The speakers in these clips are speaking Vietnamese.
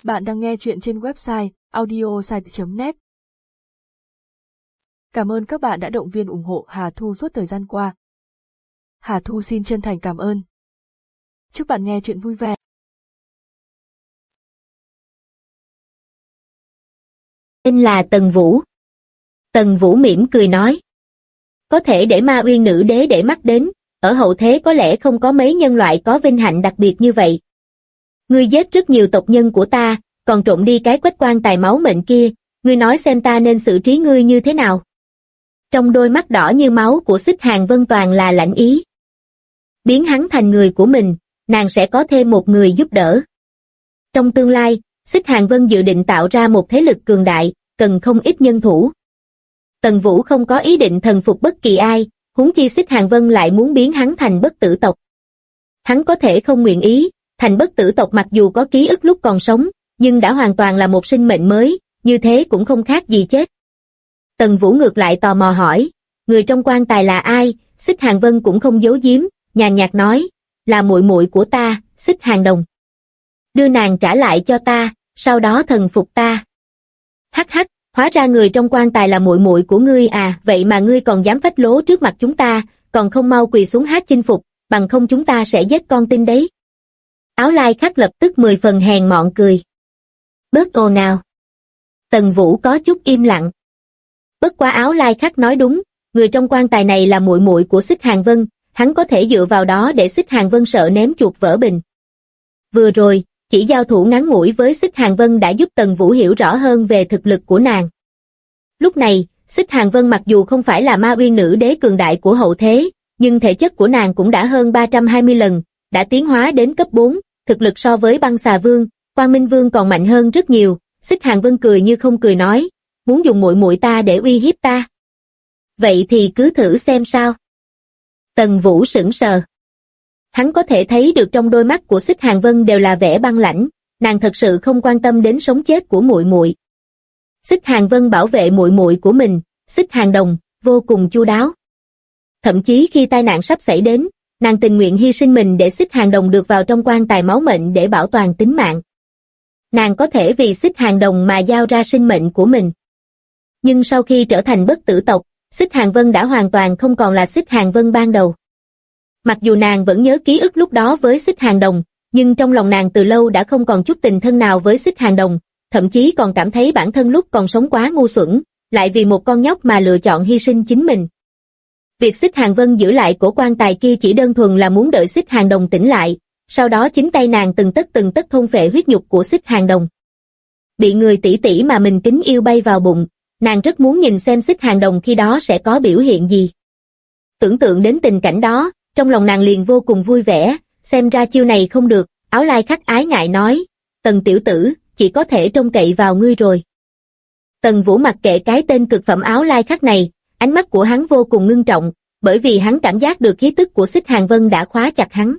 Bạn đang nghe chuyện trên website audiosite.net. Cảm ơn các bạn đã động viên ủng hộ Hà Thu suốt thời gian qua. Hà Thu xin chân thành cảm ơn. Chúc bạn nghe chuyện vui vẻ. Tên là Tần Vũ. Tần Vũ mỉm cười nói. Có thể để Ma Uyên Nữ Đế để mắt đến, ở hậu thế có lẽ không có mấy nhân loại có vinh hạnh đặc biệt như vậy. Ngươi giết rất nhiều tộc nhân của ta, còn trộm đi cái quách quan tài máu mệnh kia, ngươi nói xem ta nên xử trí ngươi như thế nào? Trong đôi mắt đỏ như máu của Xích Hàng Vân toàn là lạnh ý. Biến hắn thành người của mình, nàng sẽ có thêm một người giúp đỡ. Trong tương lai, Xích Hàng Vân dự định tạo ra một thế lực cường đại, cần không ít nhân thủ. Tần Vũ không có ý định thần phục bất kỳ ai, huống chi Xích Hàng Vân lại muốn biến hắn thành bất tử tộc. Hắn có thể không nguyện ý, thành bất tử tộc mặc dù có ký ức lúc còn sống, nhưng đã hoàn toàn là một sinh mệnh mới, như thế cũng không khác gì chết. Tần Vũ ngược lại tò mò hỏi, người trong quan tài là ai? Xích Hàng Vân cũng không giấu giếm, nhàn nhạt nói, là muội muội của ta, Xích Hàng Đồng. Đưa nàng trả lại cho ta, sau đó thần phục ta. Hắc hắc, hóa ra người trong quan tài là muội muội của ngươi à, vậy mà ngươi còn dám phách lố trước mặt chúng ta, còn không mau quỳ xuống hát chinh phục, bằng không chúng ta sẽ giết con tin đấy. Áo Lai Khắc lập tức 10 phần hèn mọn cười. Bớt ồn nào. Tần Vũ có chút im lặng. Bất quá Áo Lai Khắc nói đúng, người trong quan tài này là muội muội của Xích Hàng Vân, hắn có thể dựa vào đó để Xích Hàng Vân sợ ném chuột vỡ bình. Vừa rồi, chỉ giao thủ ngắn ngủi với Xích Hàng Vân đã giúp Tần Vũ hiểu rõ hơn về thực lực của nàng. Lúc này, Xích Hàng Vân mặc dù không phải là Ma Uyên Nữ Đế cường đại của hậu thế, nhưng thể chất của nàng cũng đã hơn 320 lần, đã tiến hóa đến cấp 4, thực lực so với Băng Xà Vương, Quang Minh Vương còn mạnh hơn rất nhiều. Xích Hàng Vân cười như không cười nói, muốn dùng muội muội ta để uy hiếp ta. Vậy thì cứ thử xem sao. Tần Vũ sững sờ. Hắn có thể thấy được trong đôi mắt của Xích Hàng Vân đều là vẻ băng lãnh, nàng thật sự không quan tâm đến sống chết của muội muội. Xích Hàng Vân bảo vệ muội muội của mình, Xích Hàng Đồng, vô cùng chu đáo. Thậm chí khi tai nạn sắp xảy đến, nàng tình nguyện hy sinh mình để Xích Hàng Đồng được vào trong quan tài máu mệnh để bảo toàn tính mạng. Nàng có thể vì Xích Hàng Đồng mà giao ra sinh mệnh của mình. Nhưng sau khi trở thành bất tử tộc, Xích Hàng Vân đã hoàn toàn không còn là Xích Hàng Vân ban đầu. Mặc dù nàng vẫn nhớ ký ức lúc đó với Xích Hàng Đồng, nhưng trong lòng nàng từ lâu đã không còn chút tình thân nào với Xích Hàng Đồng, thậm chí còn cảm thấy bản thân lúc còn sống quá ngu xuẩn, lại vì một con nhóc mà lựa chọn hy sinh chính mình. Việc Xích Hàng Vân giữ lại cổ quan tài kia chỉ đơn thuần là muốn đợi Xích Hàng Đồng tỉnh lại, sau đó chính tay nàng từng tấc thôn phệ huyết nhục của Xích Hàng Đồng. Bị người tỷ tỷ mà mình kính yêu bay vào bụng, nàng rất muốn nhìn xem Xích Hàng Đồng khi đó sẽ có biểu hiện gì. Tưởng tượng đến tình cảnh đó, trong lòng nàng liền vô cùng vui vẻ, xem ra chiêu này không được. Áo Lai Khắc ái ngại nói, Tần tiểu tử, chỉ có thể trông cậy vào ngươi rồi. Tần Vũ mặc kệ cái tên cực phẩm Áo Lai Khắc này, ánh mắt của hắn vô cùng ngưng trọng, bởi vì hắn cảm giác được khí tức của Xích Hàng Vân đã khóa chặt hắn.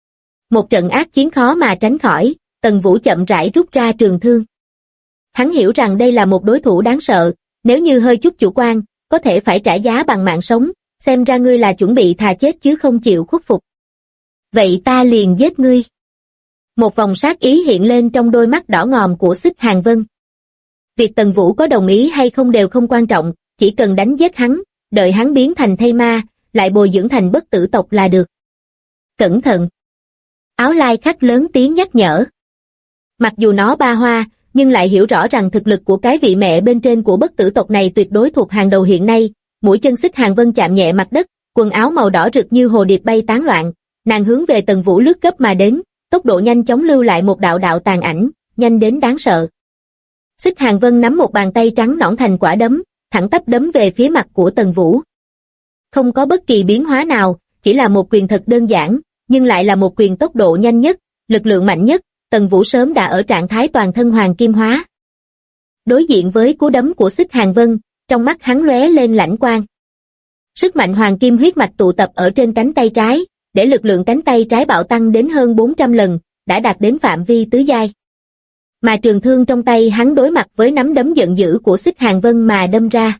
Một trận ác chiến khó mà tránh khỏi, Tần Vũ chậm rãi rút ra trường thương. Hắn hiểu rằng đây là một đối thủ đáng sợ, nếu như hơi chút chủ quan, có thể phải trả giá bằng mạng sống, xem ra ngươi là chuẩn bị thà chết chứ không chịu khuất phục. Vậy ta liền giết ngươi. Một vòng sát ý hiện lên trong đôi mắt đỏ ngòm của Xích Hàng Vân. Việc Tần Vũ có đồng ý hay không đều không quan trọng, chỉ cần đánh giết hắn, đợi hắn biến thành thây ma, lại bồi dưỡng thành bất tử tộc là được. Cẩn thận. Áo Lai Khắc lớn tiếng nhắc nhở. Mặc dù nó ba hoa, nhưng lại hiểu rõ rằng thực lực của cái vị mẹ bên trên của bất tử tộc này tuyệt đối thuộc hàng đầu hiện nay. Mũi chân Xích Hàng Vân chạm nhẹ mặt đất, quần áo màu đỏ rực như hồ điệp bay tán loạn, nàng hướng về Tần Vũ lướt gấp mà đến, tốc độ nhanh chóng lưu lại một đạo tàn ảnh, nhanh đến đáng sợ. Xích Hàng Vân nắm một bàn tay trắng nõn thành quả đấm, thẳng tắp đấm về phía mặt của Tần Vũ. Không có bất kỳ biến hóa nào, chỉ là một quyền thật đơn giản, nhưng lại là một quyền tốc độ nhanh nhất, lực lượng mạnh nhất. Tần Vũ sớm đã ở trạng thái toàn thân hoàng kim hóa. Đối diện với cú đấm của Xích Hàng Vân, trong mắt hắn lóe lên lãnh quang. Sức mạnh hoàng kim huyết mạch tụ tập ở trên cánh tay trái, để lực lượng cánh tay trái bạo tăng đến hơn 400 lần, đã đạt đến phạm vi tứ giai. Mà trường thương trong tay hắn đối mặt với nắm đấm giận dữ của Xích Hàng Vân mà đâm ra.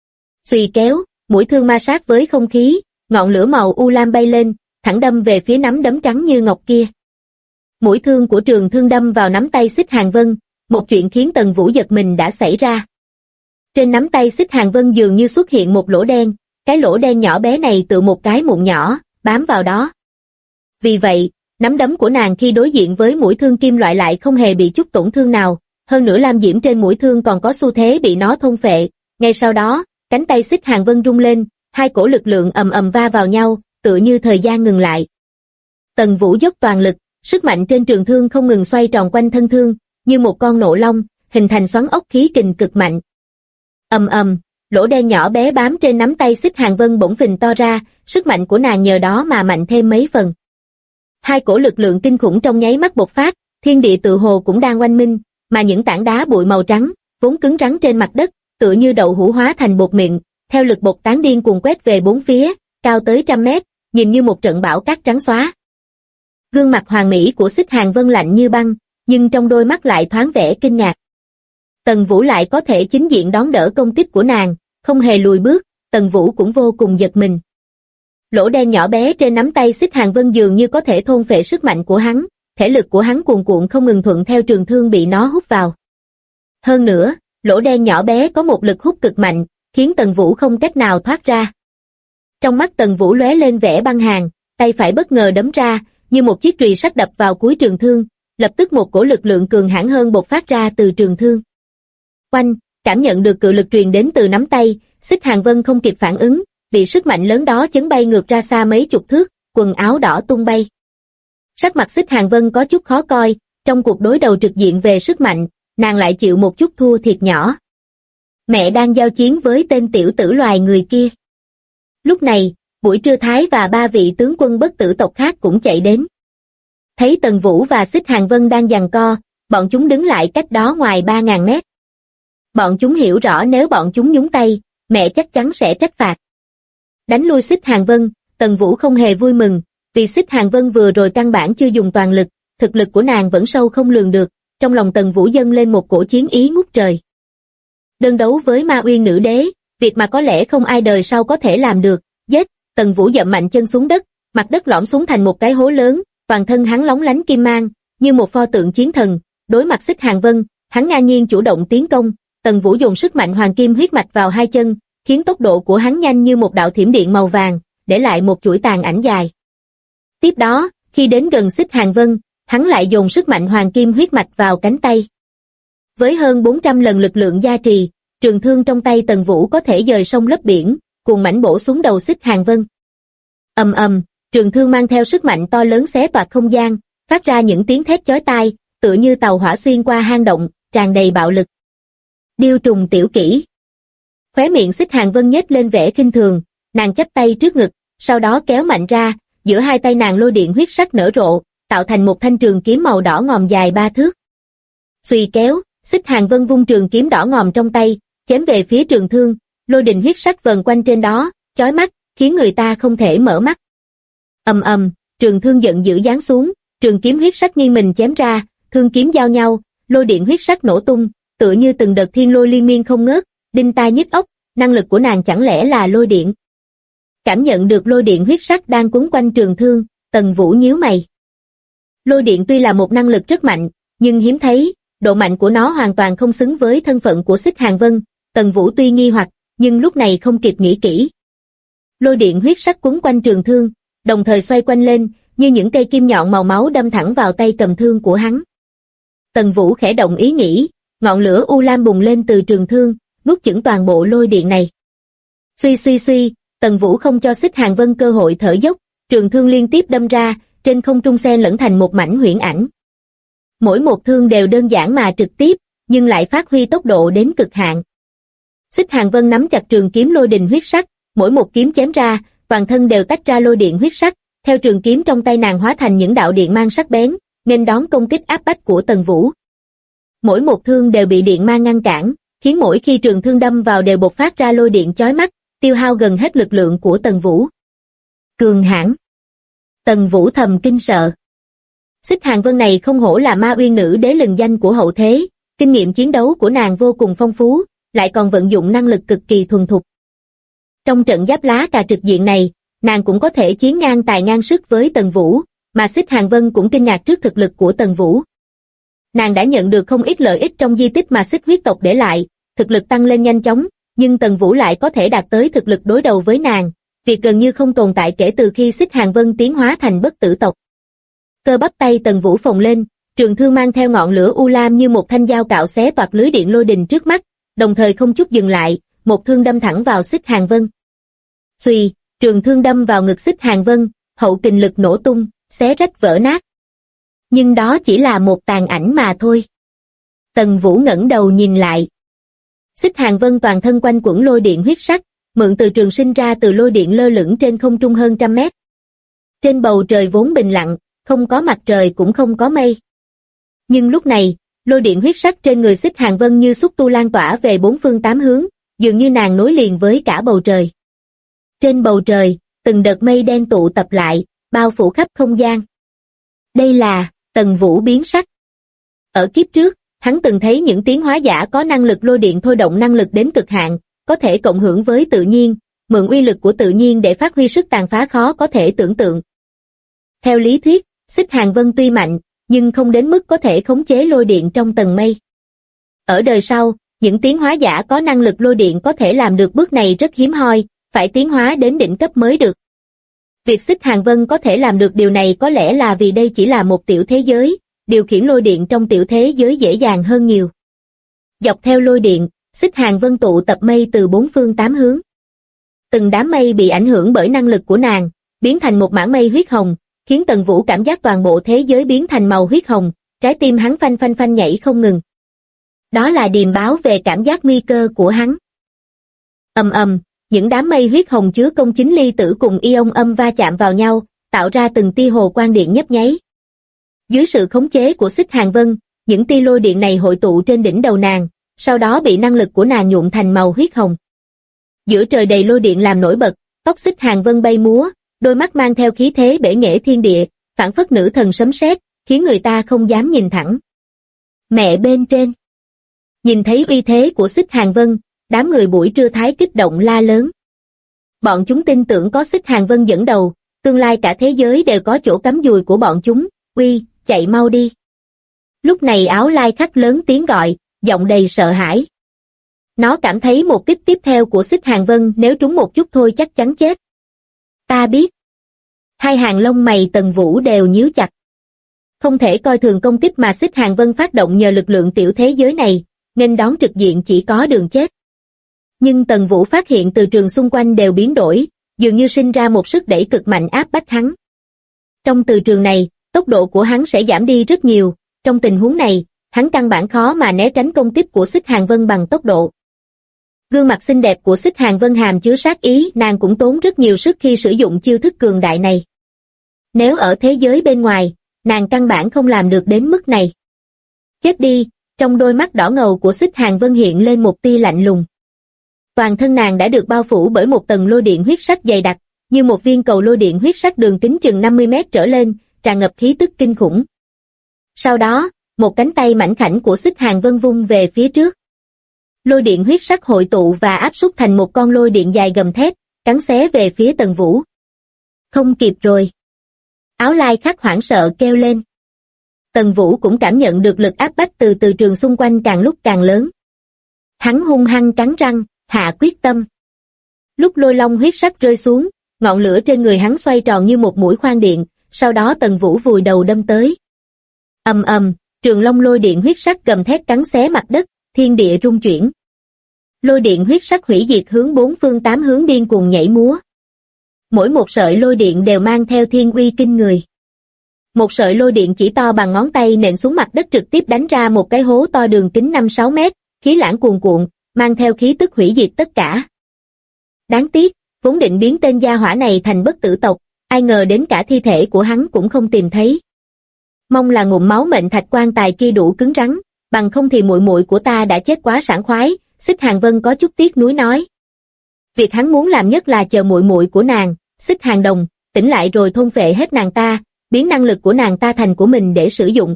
Xùy kéo, mũi thương ma sát với không khí, ngọn lửa màu u lam bay lên, thẳng đâm về phía nắm đấm trắng như ngọc kia. Mũi thương của trường thương đâm vào nắm tay Xích Hàng Vân, một chuyện khiến Tần Vũ giật mình đã xảy ra. Trên nắm tay Xích Hàng Vân dường như xuất hiện một lỗ đen, cái lỗ đen nhỏ bé này tựa một cái mụn nhỏ, bám vào đó. Vì vậy, nắm đấm của nàng khi đối diện với mũi thương kim loại lại không hề bị chút tổn thương nào, hơn nữa lam diễm trên mũi thương còn có xu thế bị nó thôn phệ. Ngay sau đó, cánh tay Xích Hàng Vân rung lên, hai cổ lực lượng ầm ầm va vào nhau, tựa như thời gian ngừng lại. Tần Vũ dốc toàn lực, sức mạnh trên trường thương không ngừng xoay tròn quanh thân thương, như một con nộ long, hình thành xoắn ốc khí kình cực mạnh. Ầm ầm, lỗ đen nhỏ bé bám trên nắm tay Xích Hàng Vân bỗng phình to ra, sức mạnh của nàng nhờ đó mà mạnh thêm mấy phần. Hai cổ lực lượng kinh khủng trong nháy mắt bộc phát, thiên địa tự hồ cũng đang oanh minh, mà những tảng đá bụi màu trắng, vốn cứng rắn trên mặt đất, tựa như đậu hũ hóa thành bột mịn, theo lực bộc tán điên cuồng quét về bốn phía, cao tới 100 mét, nhìn như một trận bão cát trắng xóa. Gương mặt hoàn mỹ của Xích Hàng Vân lạnh như băng, nhưng trong đôi mắt lại thoáng vẻ kinh ngạc. Tần Vũ lại có thể chính diện đón đỡ công kích của nàng, không hề lùi bước, Tần Vũ cũng vô cùng giật mình. Lỗ đen nhỏ bé trên nắm tay Xích Hàng Vân dường như có thể thôn phệ sức mạnh của hắn, thể lực của hắn cuồn cuộn không ngừng thuận theo trường thương bị nó hút vào. Hơn nữa, lỗ đen nhỏ bé có một lực hút cực mạnh, khiến Tần Vũ không cách nào thoát ra. Trong mắt Tần Vũ lóe lên vẻ băng hàn, tay phải bất ngờ đấm ra, như một chiếc chùy sắt đập vào cuối trường thương, lập tức một cổ lực lượng cường hãn hơn bộc phát ra từ trường thương. Oanh, cảm nhận được cự lực truyền đến từ nắm tay, Xích Hàng Vân không kịp phản ứng, bị sức mạnh lớn đó chấn bay ngược ra xa mấy chục thước, quần áo đỏ tung bay. Sắc mặt Xích Hàng Vân có chút khó coi, trong cuộc đối đầu trực diện về sức mạnh, nàng lại chịu một chút thua thiệt nhỏ. Mẹ đang giao chiến với tên tiểu tử loài người kia. Lúc này, Buổi Trưa Thái và ba vị tướng quân bất tử tộc khác cũng chạy đến. Thấy Tần Vũ và Xích Hàng Vân đang giằng co, bọn chúng đứng lại cách đó ngoài 3.000 mét. Bọn chúng hiểu rõ nếu bọn chúng nhúng tay, mẹ chắc chắn sẽ trách phạt. Đánh lui Xích Hàng Vân, Tần Vũ không hề vui mừng, vì Xích Hàng Vân vừa rồi căn bản chưa dùng toàn lực, thực lực của nàng vẫn sâu không lường được, trong lòng Tần Vũ dâng lên một cổ chiến ý ngút trời. Đơn đấu với Ma Uyên Nữ Đế, việc mà có lẽ không ai đời sau có thể làm được, giết, Tần Vũ dậm mạnh chân xuống đất, mặt đất lõm xuống thành một cái hố lớn, toàn thân hắn lóng lánh kim mang, như một pho tượng chiến thần, đối mặt Xích Hàng Vân, hắn ngang nhiên chủ động tiến công, Tần Vũ dùng sức mạnh hoàng kim huyết mạch vào hai chân, khiến tốc độ của hắn nhanh như một đạo thiểm điện màu vàng, để lại một chuỗi tàn ảnh dài. Tiếp đó, khi đến gần Xích Hàng Vân, hắn lại dồn sức mạnh hoàng kim huyết mạch vào cánh tay. Với hơn 400 lần lực lượng gia trì, trường thương trong tay Tần Vũ có thể dời sông lấp biển, cuồng mãnh bổ xuống đầu Xích Hàng Vân. Ầm ầm, trường thương mang theo sức mạnh to lớn xé toạc không gian, phát ra những tiếng thét chói tai, tựa như tàu hỏa xuyên qua hang động, tràn đầy bạo lực. Điêu trùng tiểu kỹ. Khóe miệng Xích Hàng Vân nhếch lên vẻ khinh thường, nàng chắp tay trước ngực, sau đó kéo mạnh ra, giữa hai tay nàng lôi điện huyết sắc nở rộ, tạo thành một thanh trường kiếm màu đỏ ngòm dài 3 thước. Xuy kéo, Xích Hàng Vân vung trường kiếm đỏ ngòm trong tay, chém về phía trường thương, lôi đình huyết sắc vần quanh trên đó, chói mắt, khiến người ta không thể mở mắt. Ầm ầm, trường thương giận dữ giáng xuống, trường kiếm huyết sắc nghiêng mình chém ra, thương kiếm giao nhau, lôi điện huyết sắc nổ tung, tựa như từng đợt thiên lôi liên miên không ngớt, đinh tai nhức óc, năng lực của nàng chẳng lẽ là lôi điện? Cảm nhận được lôi điện huyết sắc đang quấn quanh trường thương, Tần Vũ nhíu mày. Lôi điện tuy là một năng lực rất mạnh, nhưng hiếm thấy, độ mạnh của nó hoàn toàn không xứng với thân phận của Xích Hàng Vân. Tần Vũ tuy nghi hoặc, nhưng lúc này không kịp nghĩ kỹ. Lôi điện huyết sắc quấn quanh trường thương, đồng thời xoay quanh lên, như những cây kim nhọn màu máu đâm thẳng vào tay cầm thương của hắn. Tần Vũ khẽ động ý nghĩ, ngọn lửa u lam bùng lên từ trường thương, nuốt chửng toàn bộ lôi điện này. Suy suy suy, Tần Vũ không cho Xích Hàng Vân cơ hội thở dốc, trường thương liên tiếp đâm ra, trên không trung xen lẫn thành một mảnh huyễn ảnh. Mỗi một thương đều đơn giản mà trực tiếp, nhưng lại phát huy tốc độ đến cực hạn. Xích Hàng Vân nắm chặt trường kiếm lôi đình huyết sắc, mỗi một kiếm chém ra, toàn thân đều tách ra lôi điện huyết sắc, theo trường kiếm trong tay nàng hóa thành những đạo điện mang sắc bén, nên đón công kích áp bách của Tần Vũ. Mỗi một thương đều bị điện mang ngăn cản, khiến mỗi khi trường thương đâm vào đều bộc phát ra lôi điện chói mắt, tiêu hao gần hết lực lượng của Tần Vũ. Cường hãn. Tần Vũ thầm kinh sợ. Xích Hàng Vân này không hổ là Ma Uyên Nữ Đế lừng danh của hậu thế, kinh nghiệm chiến đấu của nàng vô cùng phong phú, lại còn vận dụng năng lực cực kỳ thuần thục. Trong trận giáp lá cà trực diện này, nàng cũng có thể chiến ngang tài ngang sức với Tần Vũ, mà Xích Hàng Vân cũng kinh ngạc trước thực lực của Tần Vũ. Nàng đã nhận được không ít lợi ích trong di tích mà Xích huyết tộc để lại, thực lực tăng lên nhanh chóng, nhưng Tần Vũ lại có thể đạt tới thực lực đối đầu với nàng, việc gần như không tồn tại kể từ khi Xích Hàng Vân tiến hóa thành bất tử tộc. Cơ bắp tay Tần Vũ phồng lên, trường thương mang theo ngọn lửa u lam như một thanh dao cạo xé toạc lưới điện lôi đình trước mắt, đồng thời không chút dừng lại, một thương đâm thẳng vào Xích Hàng Vân. Xuy, trường thương đâm vào ngực Xích Hàng Vân, hậu kình lực nổ tung, xé rách vỡ nát. Nhưng đó chỉ là một tàn ảnh mà thôi. Tần Vũ ngẩng đầu nhìn lại. Xích Hàng Vân toàn thân quanh quẩn lôi điện huyết sắc, mượn từ trường sinh ra từ lôi điện lơ lửng trên không trung hơn trăm mét. Trên bầu trời vốn bình lặng, không có mặt trời cũng không có mây. Nhưng lúc này, lôi điện huyết sắc trên người Xích Hàng Vân như xúc tu lan tỏa về bốn phương tám hướng, dường như nàng nối liền với cả bầu trời. Trên bầu trời, từng đợt mây đen tụ tập lại, bao phủ khắp không gian. Đây là Tần Vũ biến sắc. Ở kiếp trước, hắn từng thấy những tiến hóa giả có năng lực lôi điện thôi động năng lực đến cực hạn, có thể cộng hưởng với tự nhiên, mượn uy lực của tự nhiên để phát huy sức tàn phá khó có thể tưởng tượng. Theo lý thuyết, Xích Hàng Vân tuy mạnh, nhưng không đến mức có thể khống chế lôi điện trong tầng mây. Ở đời sau, những tiến hóa giả có năng lực lôi điện có thể làm được bước này rất hiếm hoi, phải tiến hóa đến đỉnh cấp mới được. Việc Xích Hàng Vân có thể làm được điều này có lẽ là vì đây chỉ là một tiểu thế giới, điều khiển lôi điện trong tiểu thế giới dễ dàng hơn nhiều. Dọc theo lôi điện, Xích Hàng Vân tụ tập mây từ bốn phương tám hướng. Từng đám mây bị ảnh hưởng bởi năng lực của nàng, biến thành một mảng mây huyết hồng, khiến Tần Vũ cảm giác toàn bộ thế giới biến thành màu huyết hồng, trái tim hắn phanh phanh phanh nhảy không ngừng. Đó là điềm báo về cảm giác nguy cơ của hắn. Ầm ầm, những đám mây huyết hồng chứa công chính ly tử cùng ion âm va chạm vào nhau, tạo ra từng tia hồ quang điện nhấp nháy. Dưới sự khống chế của Xích Hàng Vân, những tia lôi điện này hội tụ trên đỉnh đầu nàng, sau đó bị năng lực của nàng nhuộm thành màu huyết hồng. Giữa trời đầy lôi điện làm nổi bật, tóc Xích Hàng Vân bay múa, đôi mắt mang theo khí thế bể nghệ thiên địa, phảng phất nữ thần sấm sét, khiến người ta không dám nhìn thẳng. Mẹ bên trên. Nhìn thấy uy thế của Xích Hàng Vân, đám người buổi trưa thái kích động la lớn. Bọn chúng tin tưởng có Xích Hàng Vân dẫn đầu, tương lai cả thế giới đều có chỗ cắm dùi của bọn chúng, uy, chạy mau đi. Lúc này Áo Lai Khắc lớn tiếng gọi, giọng đầy sợ hãi. Nó cảm thấy một kích tiếp theo của Xích Hàng Vân nếu trúng một chút thôi chắc chắn chết. Ta biết. Hai hàng lông mày Tần Vũ đều nhíu chặt. Không thể coi thường công kích mà Xích Hàng Vân phát động nhờ lực lượng tiểu thế giới này, nên đón trực diện chỉ có đường chết. Nhưng Tần Vũ phát hiện từ trường xung quanh đều biến đổi, dường như sinh ra một sức đẩy cực mạnh áp bách hắn. Trong từ trường này, tốc độ của hắn sẽ giảm đi rất nhiều, trong tình huống này, hắn căn bản khó mà né tránh công kích của Xích Hàng Vân bằng tốc độ. Gương mặt xinh đẹp của Xích Hàng Vân hàm chứa sát ý, nàng cũng tốn rất nhiều sức khi sử dụng chiêu thức cường đại này. Nếu ở thế giới bên ngoài, nàng căn bản không làm được đến mức này. Chết đi, trong đôi mắt đỏ ngầu của Xích Hàng Vân hiện lên một tia lạnh lùng. Toàn thân nàng đã được bao phủ bởi một tầng lôi điện huyết sắc dày đặc, như một viên cầu lôi điện huyết sắc đường kính chừng 50 mét trở lên, tràn ngập khí tức kinh khủng. Sau đó, một cánh tay mảnh khảnh của Xích Hàng Vân vung về phía trước. Lôi điện huyết sắc hội tụ và áp xúc thành một con lôi điện dài gầm thét, cắn xé về phía Tần Vũ. Không kịp rồi. Áo Lai Khắc hoảng sợ kêu lên. Tần Vũ cũng cảm nhận được lực áp bách từ từ trường xung quanh càng lúc càng lớn. Hắn hung hăng cắn răng, hạ quyết tâm. Lúc lôi long huyết sắc rơi xuống, ngọn lửa trên người hắn xoay tròn như một mũi khoan điện, sau đó Tần Vũ vùi đầu đâm tới. Ầm ầm, trường long lôi điện huyết sắc gầm thét cắn xé mặt đất, thiên địa rung chuyển. Lôi điện huyết sắc hủy diệt hướng bốn phương tám hướng điên cuồng nhảy múa. Mỗi một sợi lôi điện đều mang theo thiên uy kinh người. Một sợi lôi điện chỉ to bằng ngón tay nện xuống mặt đất trực tiếp đánh ra một cái hố to đường kính 5-6 mét, khí lãng cuồn cuộn, mang theo khí tức hủy diệt tất cả. Đáng tiếc, vốn định biến tên gia hỏa này thành bất tử tộc, ai ngờ đến cả thi thể của hắn cũng không tìm thấy. Mong là ngụm máu mệnh thạch quan tài kia đủ cứng rắn, bằng không thì muội muội của ta đã chết quá sảng khoái, Xích Hàng Vân có chút tiếc nuối nói. Việc hắn muốn làm nhất là chờ muội muội của nàng, Xích Hàng Đồng, tỉnh lại rồi thôn phệ hết nàng ta, biến năng lực của nàng ta thành của mình để sử dụng.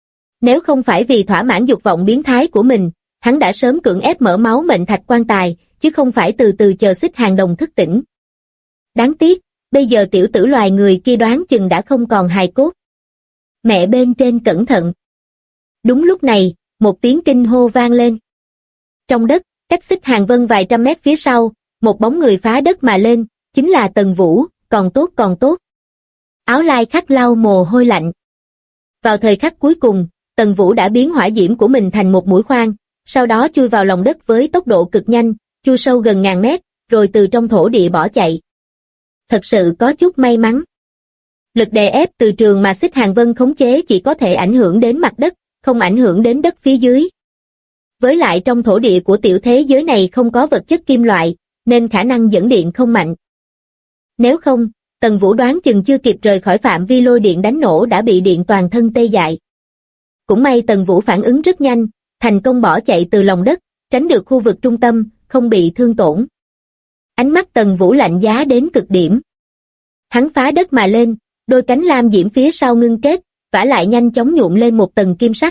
Nếu không phải vì thỏa mãn dục vọng biến thái của mình, hắn đã sớm cưỡng ép mở máu mệnh thạch quan tài, chứ không phải từ từ chờ Xích Hàng Đồng thức tỉnh. Đáng tiếc, bây giờ tiểu tử loài người kia đoán chừng đã không còn hài cốt. Mẹ bên trên cẩn thận. Đúng lúc này, một tiếng kinh hô vang lên. Trong đất, cách Xích Hàng Vân vài trăm mét phía sau, một bóng người phá đất mà lên, chính là Tần Vũ, còn tốt còn tốt. Áo lai khách lau mồ hôi lạnh. Vào thời khắc cuối cùng, Tần Vũ đã biến hỏa diễm của mình thành một mũi khoan, sau đó chui vào lòng đất với tốc độ cực nhanh, chui sâu gần ngàn mét, rồi từ trong thổ địa bỏ chạy. Thật sự có chút may mắn. Lực đè ép từ trường mà Xích Hàng Vân khống chế chỉ có thể ảnh hưởng đến mặt đất, không ảnh hưởng đến đất phía dưới. Với lại trong thổ địa của tiểu thế giới này không có vật chất kim loại, nên khả năng dẫn điện không mạnh. Nếu không, Tần Vũ đoán chừng chưa kịp rời khỏi phạm vi lôi điện đánh nổ đã bị điện toàn thân tê dại. Cũng may Tần Vũ phản ứng rất nhanh, thành công bỏ chạy từ lòng đất, tránh được khu vực trung tâm, không bị thương tổn. Ánh mắt Tần Vũ lạnh giá đến cực điểm. Hắn phá đất mà lên, đôi cánh lam diễm phía sau ngưng kết, vả lại nhanh chóng nhuộm lên một tầng kim sắc.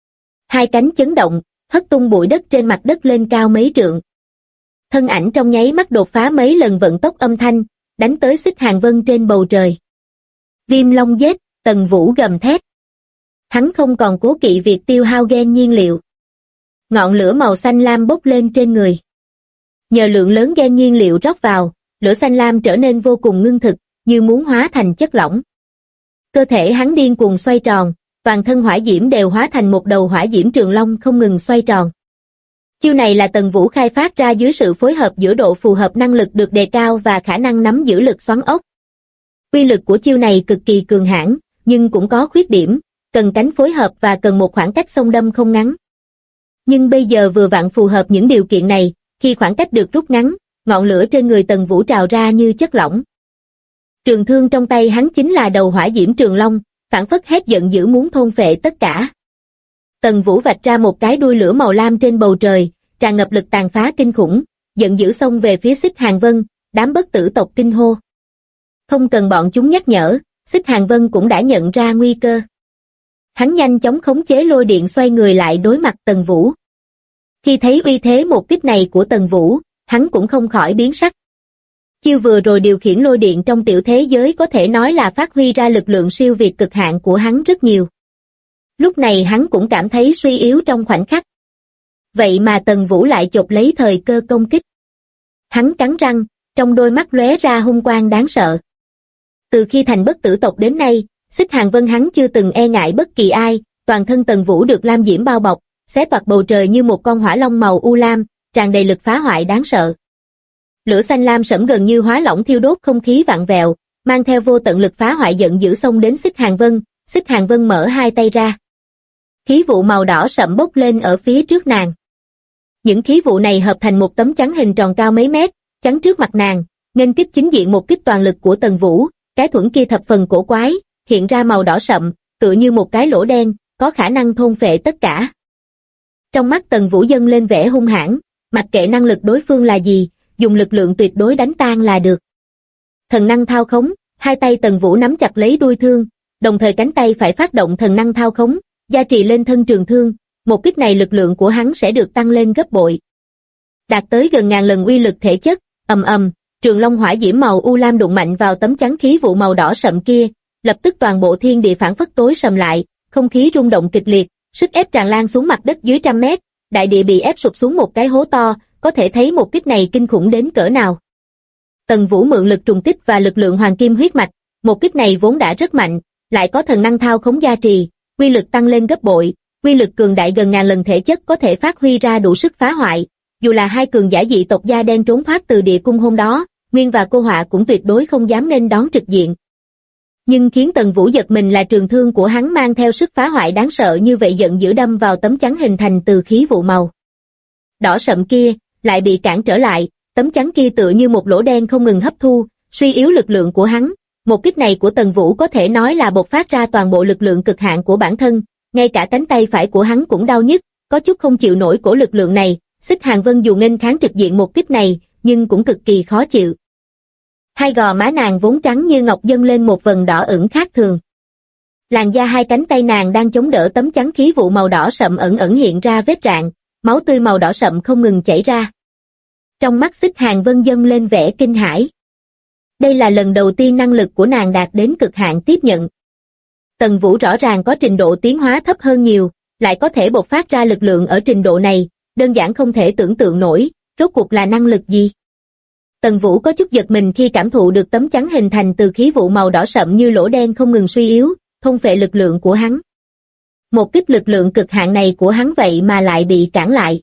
Hai cánh chấn động, hất tung bụi đất trên mặt đất lên cao mấy trượng. Thân ảnh trong nháy mắt đột phá mấy lần vận tốc âm thanh, đánh tới Xích Hàng Vân trên bầu trời. Viêm long giết, Tần Vũ gầm thét. Hắn không còn cố kỵ việc tiêu hao gen nhiên liệu. Ngọn lửa màu xanh lam bốc lên trên người. Nhờ lượng lớn gen nhiên liệu rót vào, lửa xanh lam trở nên vô cùng ngưng thực, như muốn hóa thành chất lỏng. Cơ thể hắn điên cuồng xoay tròn, toàn thân hỏa diễm đều hóa thành một đầu hỏa diễm trường long không ngừng xoay tròn. Chiêu này là Tần Vũ khai phát ra dưới sự phối hợp giữa độ phù hợp năng lực được đề cao và khả năng nắm giữ lực xoắn ốc. Uy lực của chiêu này cực kỳ cường hãn, nhưng cũng có khuyết điểm, cần cánh phối hợp và cần một khoảng cách xông đâm không ngắn. Nhưng bây giờ vừa vặn phù hợp những điều kiện này, khi khoảng cách được rút ngắn, ngọn lửa trên người Tần Vũ trào ra như chất lỏng. Trường thương trong tay hắn chính là đầu hỏa diễm trường long, phảng phất hét giận dữ muốn thôn phệ tất cả. Tần Vũ vạch ra một cái đuôi lửa màu lam trên bầu trời, tràn ngập lực tàn phá kinh khủng, giận dữ xông về phía Xích Hàng Vân, đám bất tử tộc kinh hô. Không cần bọn chúng nhắc nhở, Xích Hàng Vân cũng đã nhận ra nguy cơ. Hắn nhanh chóng khống chế lôi điện xoay người lại đối mặt Tần Vũ. Khi thấy uy thế một kích này của Tần Vũ, hắn cũng không khỏi biến sắc. Chiêu vừa rồi điều khiển lôi điện trong tiểu thế giới có thể nói là phát huy ra lực lượng siêu việt cực hạn của hắn rất nhiều. Lúc này hắn cũng cảm thấy suy yếu trong khoảnh khắc. Vậy mà Tần Vũ lại chộp lấy thời cơ công kích. Hắn cắn răng, trong đôi mắt lóe ra hung quang đáng sợ. Từ khi thành bất tử tộc đến nay, Xích Hàng Vân hắn chưa từng e ngại bất kỳ ai, toàn thân Tần Vũ được lam diễm bao bọc, xé toạc bầu trời như một con hỏa long màu u lam, tràn đầy lực phá hoại đáng sợ. Lửa xanh lam sẫm gần như hóa lỏng thiêu đốt không khí vặn vẹo, mang theo vô tận lực phá hoại giận dữ xông đến Xích Hàng Vân. Xích Hàng Vân mở hai tay ra. Khí vụ màu đỏ sẫm bốc lên ở phía trước nàng. Những khí vụ này hợp thành một tấm chắn hình tròn cao mấy mét, chắn trước mặt nàng, nghênh kích chính diện một kích toàn lực của Tần Vũ. Cái thuẫn kia thập phần cổ quái, hiện ra màu đỏ sậm, tựa như một cái lỗ đen, có khả năng thôn phệ tất cả. Trong mắt Tần Vũ dâng lên vẻ hung hãn, mặc kệ năng lực đối phương là gì, dùng lực lượng tuyệt đối đánh tan là được. Thần năng thao khống, hai tay Tần Vũ nắm chặt lấy đuôi thương, đồng thời cánh tay phải phát động thần năng thao khống, gia trì lên thân trường thương, một kích này lực lượng của hắn sẽ được tăng lên gấp bội. Đạt tới gần ngàn lần uy lực thể chất, ầm ầm, trường long hỏa diễm màu u lam đụng mạnh vào tấm chắn khí vụ màu đỏ sậm kia, lập tức toàn bộ thiên địa phảng phất tối sầm lại, không khí rung động kịch liệt, sức ép tràn lan xuống mặt đất dưới trăm mét, đại địa bị ép sụp xuống một cái hố to, có thể thấy một kích này kinh khủng đến cỡ nào. Tần Vũ mượn lực trùng kích và lực lượng hoàng kim huyết mạch, một kích này vốn đã rất mạnh, lại có thần năng thao khống gia trì, uy lực tăng lên gấp bội, uy lực cường đại gần ngàn lần thể chất có thể phát huy ra đủ sức phá hoại, dù là hai cường giả dị tộc da đen trốn thoát từ địa cung hôm đó, Nguyên và Cô Họa cũng tuyệt đối không dám nên đón trực diện. Nhưng khiến Tần Vũ giật mình là trường thương của hắn mang theo sức phá hoại đáng sợ như vậy giận dữ đâm vào tấm chắn hình thành từ khí vụ màu đỏ sậm kia, lại bị cản trở lại, tấm chắn kia tựa như một lỗ đen không ngừng hấp thu, suy yếu lực lượng của hắn. Một kích này của Tần Vũ có thể nói là bộc phát ra toàn bộ lực lượng cực hạn của bản thân, ngay cả cánh tay phải của hắn cũng đau nhức, có chút không chịu nổi cổ lực lượng này. Xích Hàng Vân dù nghênh kháng trực diện một kích này, nhưng cũng cực kỳ khó chịu. Hai gò má nàng vốn trắng như ngọc dâng lên một vầng đỏ ửng khác thường. Làn da hai cánh tay nàng đang chống đỡ tấm chắn khí vụ màu đỏ sậm ẩn ẩn hiện ra vết rạn, máu tươi màu đỏ sậm không ngừng chảy ra. Trong mắt Xích Hàng Vân dâng lên vẻ kinh hãi. Đây là lần đầu tiên năng lực của nàng đạt đến cực hạn tiếp nhận. Tần Vũ rõ ràng có trình độ tiến hóa thấp hơn nhiều, lại có thể bộc phát ra lực lượng ở trình độ này, đơn giản không thể tưởng tượng nổi, rốt cuộc là năng lực gì. Tần Vũ có chút giật mình khi cảm thụ được tấm chắn hình thành từ khí vụ màu đỏ sậm như lỗ đen không ngừng suy yếu, thôn phệ lực lượng của hắn. Một kích lực lượng cực hạn này của hắn vậy mà lại bị cản lại.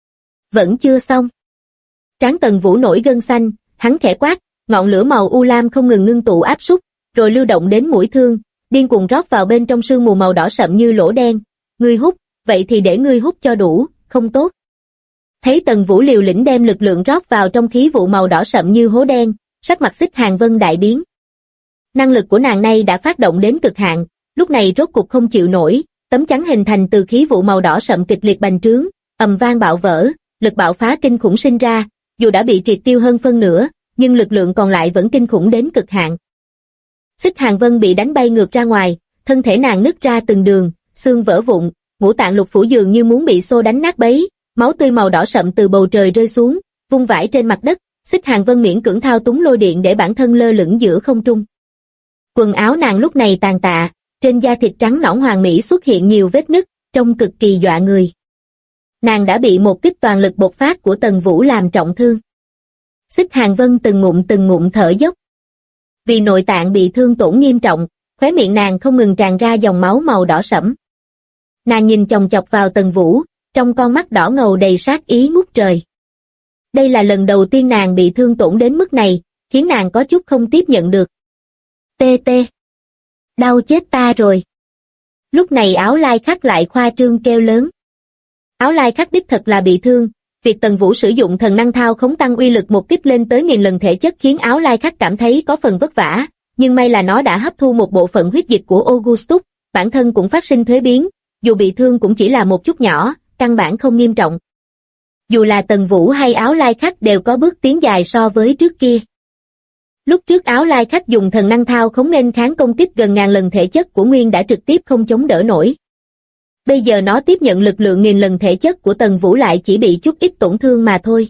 Vẫn chưa xong. Trán Tần Vũ nổi gân xanh, hắn khẽ quát, ngọn lửa màu u lam không ngừng ngưng tụ áp súc, rồi lưu động đến mũi thương, điên cuồng rót vào bên trong sương mù màu đỏ sậm như lỗ đen. Ngươi hút, vậy thì để ngươi hút cho đủ, không tốt. Thấy Tần Vũ liều lĩnh đem lực lượng rót vào trong khí vụ màu đỏ sậm như hố đen, sắc mặt Xích Hàng Vân đại biến. Năng lực của nàng này đã phát động đến cực hạn, lúc này rốt cục không chịu nổi, tấm chắn hình thành từ khí vụ màu đỏ sậm kịch liệt bành trướng, ầm vang bạo vỡ, lực bạo phá kinh khủng sinh ra, dù đã bị triệt tiêu hơn phân nửa, nhưng lực lượng còn lại vẫn kinh khủng đến cực hạn. Xích Hàng Vân bị đánh bay ngược ra ngoài, thân thể nàng nứt ra từng đường, xương vỡ vụn, ngũ tạng lục phủ dường như muốn bị xô đánh nát bấy, máu tươi màu đỏ sậm từ bầu trời rơi xuống, vung vãi trên mặt đất. Xích Hàng Vân miễn cưỡng thao túng lôi điện để bản thân lơ lửng giữa không trung. Quần áo nàng lúc này tàn tạ, trên da thịt trắng nõn hoàn mỹ xuất hiện nhiều vết nứt, trông cực kỳ dọa người. Nàng đã bị một kích toàn lực bộc phát của Tần Vũ làm trọng thương. Xích Hàng Vân từng ngụm thở dốc. Vì nội tạng bị thương tổn nghiêm trọng, khóe miệng nàng không ngừng tràn ra dòng máu màu đỏ sẫm. Nàng nhìn chòng chọc vào Tần Vũ, trong con mắt đỏ ngầu đầy sát ý ngút trời. Đây là lần đầu tiên nàng bị thương tổn đến mức này, khiến nàng có chút không tiếp nhận được. Tê tê. Đau chết ta rồi. Lúc này Áo Lai Khắc lại khoa trương kêu lớn. Áo Lai Khắc đích thật là bị thương, việc Tần Vũ sử dụng thần năng thao khống tăng uy lực một kích lên tới 1000 lần thể chất khiến Áo Lai Khắc cảm thấy có phần vất vả, nhưng may là nó đã hấp thu một bộ phận huyết dịch của Augustus, bản thân cũng phát sinh thuế biến, dù bị thương cũng chỉ là một chút nhỏ, căn bản không nghiêm trọng. Dù là Tần Vũ hay Áo Lai Khắc đều có bước tiến dài so với trước kia. Lúc trước Áo Lai Khắc dùng thần năng thao khống nghênh kháng công kích gần 1000 lần thể chất của Nguyên đã trực tiếp không chống đỡ nổi. Bây giờ nó tiếp nhận lực lượng 1000 lần thể chất của Tần Vũ lại chỉ bị chút ít tổn thương mà thôi.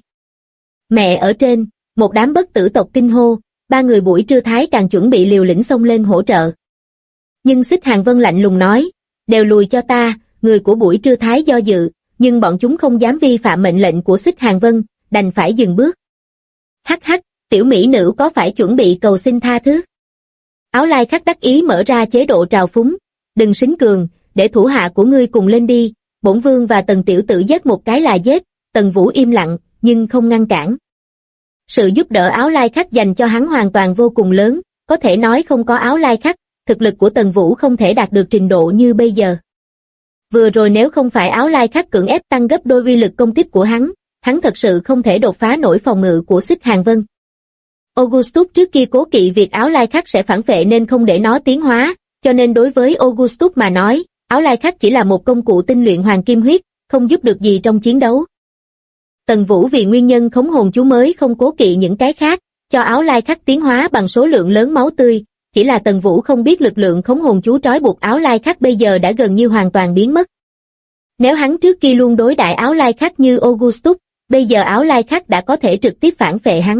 Mẹ ở trên, một đám bất tử tộc kinh hô, ba người buổi trưa Thái càng chuẩn bị liều lĩnh xông lên hỗ trợ. Nhưng Xích Hàng Vân lạnh lùng nói, đều lùi cho ta, người của buổi trưa Thái do dự, nhưng bọn chúng không dám vi phạm mệnh lệnh của Xích Hàng Vân, đành phải dừng bước. Hắc hắc, tiểu mỹ nữ có phải chuẩn bị cầu xin tha thứ? Áo Lai Khắc đắc ý mở ra chế độ trào phúng, đừng xính cường, để thủ hạ của ngươi cùng lên đi, bổn vương và Tần tiểu tử giết một cái là giết. Tần Vũ im lặng, nhưng không ngăn cản. Sự giúp đỡ Áo Lai Khắc dành cho hắn hoàn toàn vô cùng lớn, có thể nói không có Áo Lai Khắc, thực lực của Tần Vũ không thể đạt được trình độ như bây giờ. Vừa rồi nếu không phải Áo Lai Khắc cưỡng ép tăng gấp đôi uy lực công kích của hắn thật sự không thể đột phá nổi phòng ngự của Xích Hàng Vân. Augustus trước kia cố kỵ việc Áo Lai Khắc sẽ phản phệ nên không để nó tiến hóa, cho nên đối với Augustus mà nói, Áo Lai Khắc chỉ là một công cụ tinh luyện hoàng kim huyết, không giúp được gì trong chiến đấu. Tần Vũ vì nguyên nhân khống hồn chú mới không cố kỵ những cái khác, cho Áo Lai Khắc tiến hóa bằng số lượng lớn máu tươi, chỉ là Tần Vũ không biết lực lượng khống hồn chú trói buộc Áo Lai Khắc bây giờ đã gần như hoàn toàn biến mất. Nếu hắn trước kia luôn đối đại Áo Lai Khắc như Augustus, bây giờ Áo Lai Khắc đã có thể trực tiếp phản phệ hắn.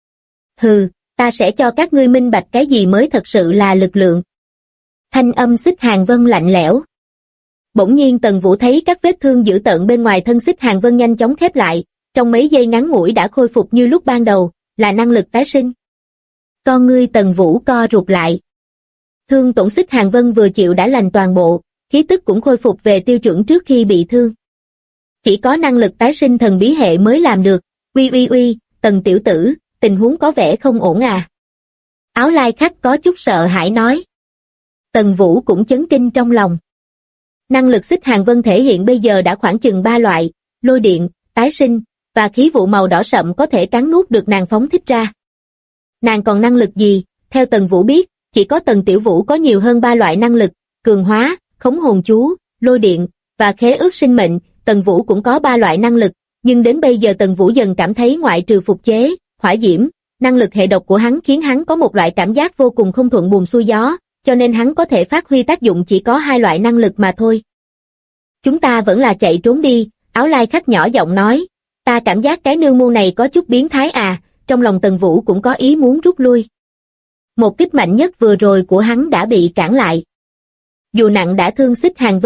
Hừ, ta sẽ cho các ngươi minh bạch cái gì mới thật sự là lực lượng. Thanh âm Xích Hàng Vân lạnh lẽo. Bỗng nhiên Tần Vũ thấy các vết thương dữ tợn bên ngoài thân Xích Hàng Vân nhanh chóng khép lại, trong mấy giây ngắn ngủi đã khôi phục như lúc ban đầu, là năng lực tái sinh. Con ngươi Tần Vũ co rụt lại. Thương tổn Xích Hàng Vân vừa chịu đã lành toàn bộ, khí tức cũng khôi phục về tiêu chuẩn trước khi bị thương. Chỉ có năng lực tái sinh thần bí hệ mới làm được. Uy, Tần tiểu tử, tình huống có vẻ không ổn à. Áo Lai Khắc có chút sợ hãi nói. Tần Vũ cũng chấn kinh trong lòng. Năng lực Xích Hàng Vân thể hiện bây giờ đã khoảng chừng 3 loại, lôi điện, tái sinh, và khí vụ màu đỏ sậm có thể cắn nuốt được nàng phóng thích ra. Nàng còn năng lực gì? Theo Tần Vũ biết, chỉ có Tần Tiểu Vũ có nhiều hơn 3 loại năng lực, cường hóa, khống hồn chú, lôi điện, và khế ước sinh mệnh. Tần Vũ cũng có 3 loại năng lực, nhưng đến bây giờ Tần Vũ dần cảm thấy ngoại trừ phục chế, hỏa diễm, năng lực hệ độc của hắn khiến hắn có một loại cảm giác vô cùng không thuận buồm xuôi gió, cho nên hắn có thể phát huy tác dụng chỉ có 2 loại năng lực mà thôi. Chúng ta vẫn là chạy trốn đi, Áo Lai Khắc nhỏ giọng nói, ta cảm giác cái nương môn này có chút biến thái à, trong lòng Tần Vũ cũng có ý muốn rút lui. Một kích mạnh nhất vừa rồi của hắn đã bị cản lại. Dù nặng đã thương Xích Hàng Vân,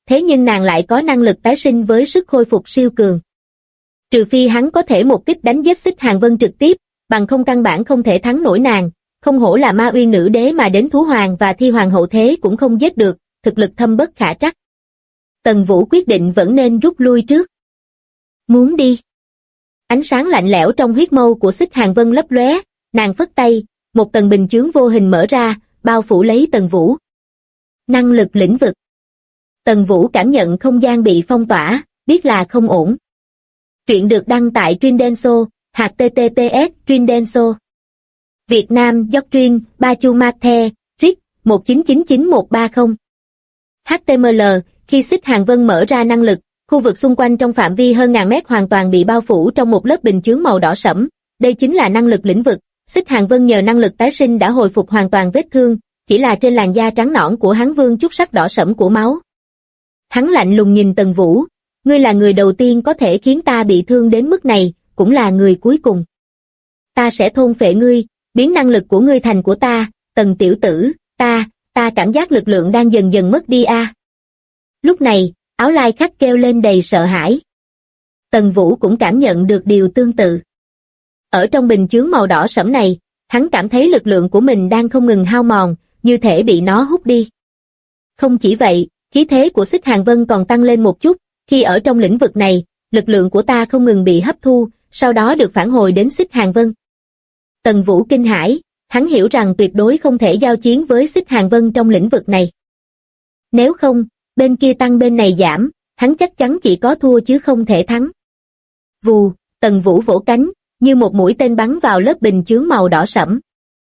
thế nhưng nàng lại có năng lực tái sinh với sức khôi phục siêu cường. Trừ phi hắn có thể một kích đánh giết Xích Hàng Vân trực tiếp, bằng không căn bản không thể thắng nổi nàng, không hổ là Ma Uyên nữ đế mà đến Thú Hoàng và Thi Hoàng hậu thế cũng không giết được, thực lực thâm bất khả trắc. Tần Vũ quyết định vẫn nên rút lui trước. Muốn đi. Ánh sáng lạnh lẽo trong huyết mâu của Xích Hàng Vân lấp lóe, nàng phất tay, một tầng bình chướng vô hình mở ra, bao phủ lấy Tần Vũ. Năng lực lĩnh vực. Tần Vũ cảm nhận không gian bị phong tỏa, biết là không ổn. Truyện được đăng tại Trindenso, https Trindenso. Việt Nam Doctrine, Bachu Mathe, RIC, 1999130. HTML, khi Xích Hàng Vân mở ra năng lực, khu vực xung quanh trong phạm vi hơn ngàn mét hoàn toàn bị bao phủ trong một lớp bình chướng màu đỏ sẫm. Đây chính là năng lực lĩnh vực. Xích Hàng Vân nhờ năng lực tái sinh đã hồi phục hoàn toàn vết thương, chỉ là trên làn da trắng nõn của hắn vương chút sắc đỏ sẫm của máu. Hắn lạnh lùng nhìn Tần Vũ, ngươi là người đầu tiên có thể khiến ta bị thương đến mức này, cũng là người cuối cùng. Ta sẽ thôn phệ ngươi, biến năng lực của ngươi thành của ta, Tần tiểu tử, ta cảm giác lực lượng đang dần dần mất đi a. Lúc này, Áo Lai Khách kêu lên đầy sợ hãi. Tần Vũ cũng cảm nhận được điều tương tự. Ở trong bình chướng màu đỏ sẫm này, hắn cảm thấy lực lượng của mình đang không ngừng hao mòn, như thể bị nó hút đi. Không chỉ vậy, khí thế của Xích Hàng Vân còn tăng lên một chút, khi ở trong lĩnh vực này, lực lượng của ta không ngừng bị hấp thu, sau đó được phản hồi đến Xích Hàng Vân. Tần Vũ kinh hãi, hắn hiểu rằng tuyệt đối không thể giao chiến với Xích Hàng Vân trong lĩnh vực này. Nếu không, bên kia tăng bên này giảm, hắn chắc chắn chỉ có thua chứ không thể thắng. Vù, Tần Vũ vỗ cánh, như một mũi tên bắn vào lớp bình chướng màu đỏ sẫm.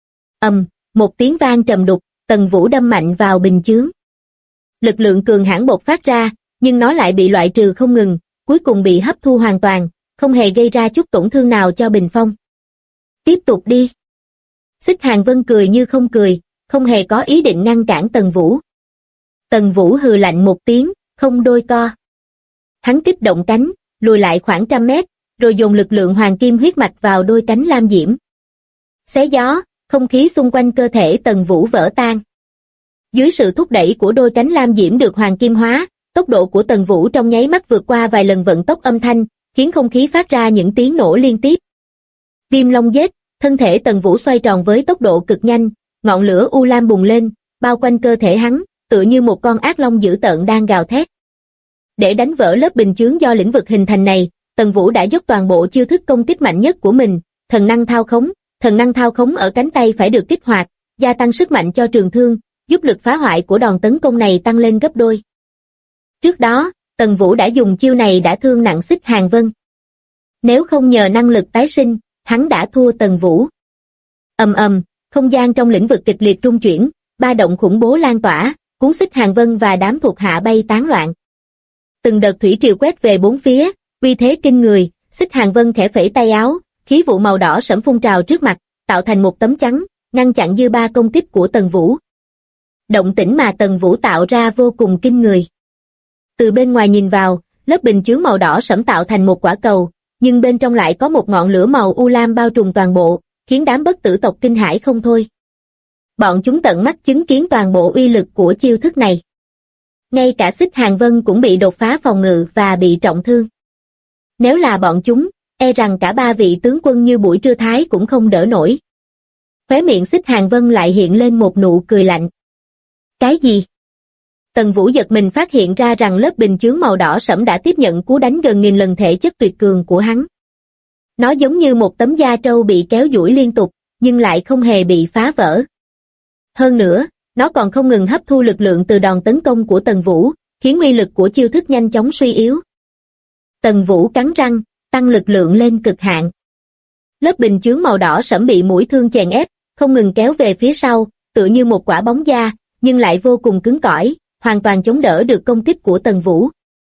Một tiếng vang trầm đục, Tần Vũ đâm mạnh vào bình chướng. Lực lượng cường hãn bộc phát ra, nhưng nó lại bị loại trừ không ngừng, cuối cùng bị hấp thu hoàn toàn, không hề gây ra chút tổn thương nào cho bình phong. Tiếp tục đi. Xích Hàng Vân cười như không cười, không hề có ý định ngăn cản Tần Vũ. Tần Vũ hừ lạnh một tiếng, không đôi co. Hắn kích động cánh, lùi lại khoảng 100 mét, rồi dồn lực lượng hoàng kim huyết mạch vào đôi cánh lam diễm. Xé gió, không khí xung quanh cơ thể Tần Vũ vỡ tan. Dưới sự thúc đẩy của đôi cánh lam diễm được hoàng kim hóa, tốc độ của Tần Vũ trong nháy mắt vượt qua vài lần vận tốc âm thanh, khiến không khí phát ra những tiếng nổ liên tiếp. Viêm long giết, thân thể Tần Vũ xoay tròn với tốc độ cực nhanh, ngọn lửa u lam bùng lên, bao quanh cơ thể hắn, tựa như một con ác long dữ tợn đang gào thét. Để đánh vỡ lớp bình chướng do lĩnh vực hình thành này, Tần Vũ đã dốc toàn bộ chiêu thức công kích mạnh nhất của mình, thần năng thao khống. Thần năng thao khống ở cánh tay phải được kích hoạt, gia tăng sức mạnh cho trường thương, giúp lực phá hoại của đòn tấn công này tăng lên gấp đôi. Trước đó, Tần Vũ đã dùng chiêu này đã thương nặng Xích Hàng Vân. Nếu không nhờ năng lực tái sinh, hắn đã thua Tần Vũ. Không gian trong lĩnh vực kịch liệt rung chuyển, ba động khủng bố lan tỏa, cuốn Xích Hàng Vân và đám thuộc hạ bay tán loạn. Từng đợt thủy triều quét về bốn phía, uy thế kinh người, Xích Hàng Vân khẽ phẩy tay áo, khí vụ màu đỏ sẫm phun trào trước mặt, tạo thành một tấm chắn, ngăn chặn dư ba công kích của Tần Vũ. Động tĩnh mà Tần Vũ tạo ra vô cùng kinh người. Từ bên ngoài nhìn vào, lớp bình chướng màu đỏ sẫm tạo thành một quả cầu, nhưng bên trong lại có một ngọn lửa màu u lam bao trùm toàn bộ, khiến đám bất tử tộc kinh hãi không thôi. Bọn chúng tận mắt chứng kiến toàn bộ uy lực của chiêu thức này. Ngay cả Xích Hàng Vân cũng bị đột phá phòng ngự và bị trọng thương. Nếu là bọn chúng, e rằng cả ba vị tướng quân như buổi trưa thái cũng không đỡ nổi. Khóe miệng Xích Hàng Vân lại hiện lên một nụ cười lạnh. Cái gì? Tần Vũ giật mình phát hiện ra rằng lớp bình chướng màu đỏ sẫm đã tiếp nhận cú đánh gần nghìn lần thể chất tuyệt cường của hắn. Nó giống như một tấm da trâu bị kéo duỗi liên tục, nhưng lại không hề bị phá vỡ. Hơn nữa, nó còn không ngừng hấp thu lực lượng từ đòn tấn công của Tần Vũ, khiến uy lực của chiêu thức nhanh chóng suy yếu. Tần Vũ cắn răng, tăng lực lượng lên cực hạn. Lớp bình chướng màu đỏ sẫm bị mũi thương chèn ép, không ngừng kéo về phía sau, tựa như một quả bóng da, nhưng lại vô cùng cứng cỏi, hoàn toàn chống đỡ được công kích của Tần Vũ.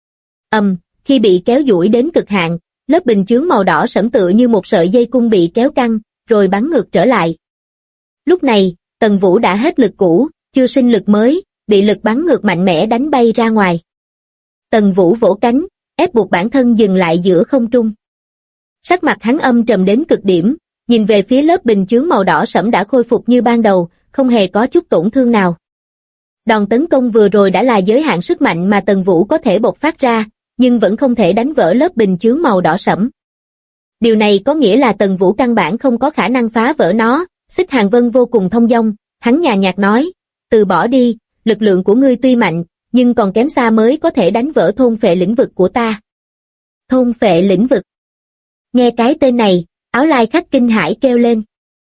Khi bị kéo duỗi đến cực hạn, lớp bình chướng màu đỏ sẫm tựa như một sợi dây cung bị kéo căng, rồi bắn ngược trở lại. Lúc này, Tần Vũ đã hết lực cũ, chưa sinh lực mới, bị lực bắn ngược mạnh mẽ đánh bay ra ngoài. Tần Vũ vỗ cánh, ép buộc bản thân dừng lại giữa không trung. Sắc mặt hắn âm trầm đến cực điểm, nhìn về phía lớp bình chướng màu đỏ sẫm đã khôi phục như ban đầu, không hề có chút tổn thương nào. Đòn tấn công vừa rồi đã là giới hạn sức mạnh mà Tần Vũ có thể bộc phát ra, nhưng vẫn không thể đánh vỡ lớp bình chướng màu đỏ sẫm. Điều này có nghĩa là Tần Vũ căn bản không có khả năng phá vỡ nó. Xích Hàng Vân vô cùng thông dong, hắn nhàn nhạt nói, từ bỏ đi, lực lượng của ngươi tuy mạnh, nhưng còn kém xa mới có thể đánh vỡ thôn phệ lĩnh vực của ta. Thôn phệ lĩnh vực. Nghe cái tên này, Áo Lai Khách kinh hãi kêu lên.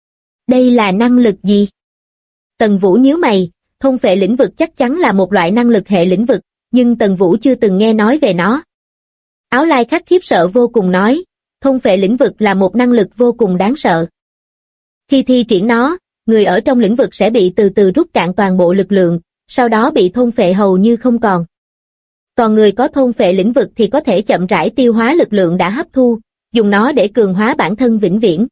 Đây là năng lực gì? Tần Vũ nhíu mày, thôn phệ lĩnh vực chắc chắn là một loại năng lực hệ lĩnh vực, nhưng Tần Vũ chưa từng nghe nói về nó. Áo Lai Khách khiếp sợ vô cùng nói, thôn phệ lĩnh vực là một năng lực vô cùng đáng sợ. Khi thi triển nó, người ở trong lĩnh vực sẽ bị từ từ rút cạn toàn bộ lực lượng, sau đó bị thôn phệ hầu như không còn. Còn người có thôn phệ lĩnh vực thì có thể chậm rãi tiêu hóa lực lượng đã hấp thu, dùng nó để cường hóa bản thân vĩnh viễn.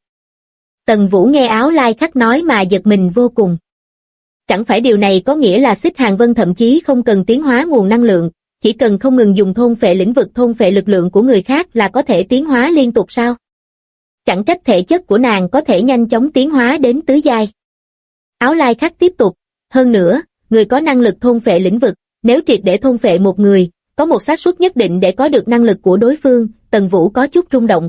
Tần Vũ nghe Áo Lai Khách nói mà giật mình vô cùng. Chẳng phải điều này có nghĩa là Xích Hàng Vân thậm chí không cần tiến hóa nguồn năng lượng, chỉ cần không ngừng dùng thôn phệ lĩnh vực thôn phệ lực lượng của người khác là có thể tiến hóa liên tục sao? Chẳng trách thể chất của nàng có thể nhanh chóng tiến hóa đến tứ giai. Áo Lai Khách tiếp tục, hơn nữa, người có năng lực thôn phệ lĩnh vực, nếu triệt để thôn phệ một người, có một xác suất nhất định để có được năng lực của đối phương. Tần Vũ có chút rung động.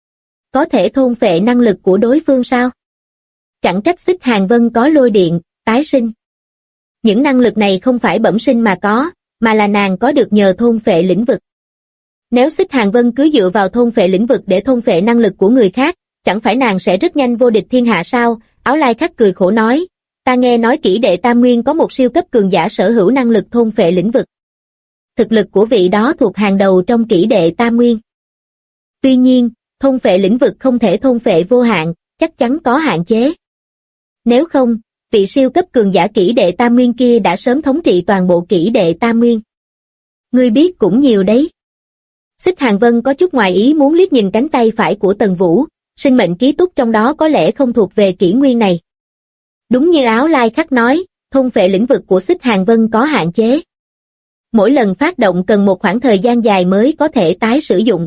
Có thể thôn phệ năng lực của đối phương sao? Chẳng trách Xích Hàng Vân có lôi điện, tái sinh. Những năng lực này không phải bẩm sinh mà có, mà là nàng có được nhờ thôn phệ lĩnh vực. Nếu Xích Hàng Vân cứ dựa vào thôn phệ lĩnh vực để thôn phệ năng lực của người khác, chẳng phải nàng sẽ rất nhanh vô địch thiên hạ sao? Áo Lai Khách cười khổ nói, ta nghe nói kỷ đệ Tam Nguyên có một siêu cấp cường giả sở hữu năng lực thôn phệ lĩnh vực. Thực lực của vị đó thuộc hàng đầu trong kỷ đệ Tam Nguyên. Tuy nhiên, thôn phệ lĩnh vực không thể thôn phệ vô hạn, chắc chắn có hạn chế. Nếu không, vị siêu cấp cường giả kỷ đệ Tam Nguyên kia đã sớm thống trị toàn bộ kỷ đệ Tam Nguyên. Ngươi biết cũng nhiều đấy. Xích Hàng Vân có chút ngoài ý muốn liếc nhìn cánh tay phải của Tần Vũ, sinh mệnh ký túc trong đó có lẽ không thuộc về kỷ nguyên này. Đúng như Áo Lai Khách nói, thôn phệ lĩnh vực của Xích Hàng Vân có hạn chế. Mỗi lần phát động cần một khoảng thời gian dài mới có thể tái sử dụng.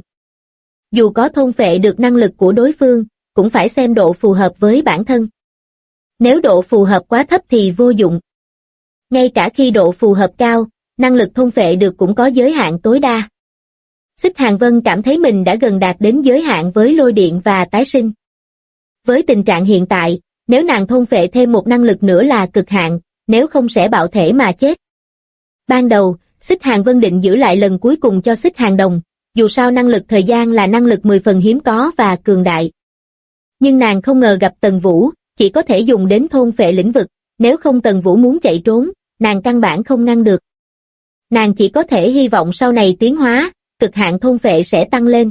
Dù có thôn phệ được năng lực của đối phương, cũng phải xem độ phù hợp với bản thân. Nếu độ phù hợp quá thấp thì vô dụng. Ngay cả khi độ phù hợp cao, năng lực thôn phệ được cũng có giới hạn tối đa. Xích Hàng Vân cảm thấy mình đã gần đạt đến giới hạn với lôi điện và tái sinh. Với tình trạng hiện tại, nếu nàng thôn phệ thêm một năng lực nữa là cực hạn, nếu không sẽ bạo thể mà chết. Ban đầu, Xích Hàng Vân định giữ lại lần cuối cùng cho Xích Hàng Đồng, dù sao năng lực thời gian là năng lực 10 phần hiếm có và cường đại. Nhưng nàng không ngờ gặp Tần Vũ, chỉ có thể dùng đến thôn phệ lĩnh vực, nếu không Tần Vũ muốn chạy trốn, nàng căn bản không ngăn được. Nàng chỉ có thể hy vọng sau này tiến hóa, cực hạn thôn phệ sẽ tăng lên.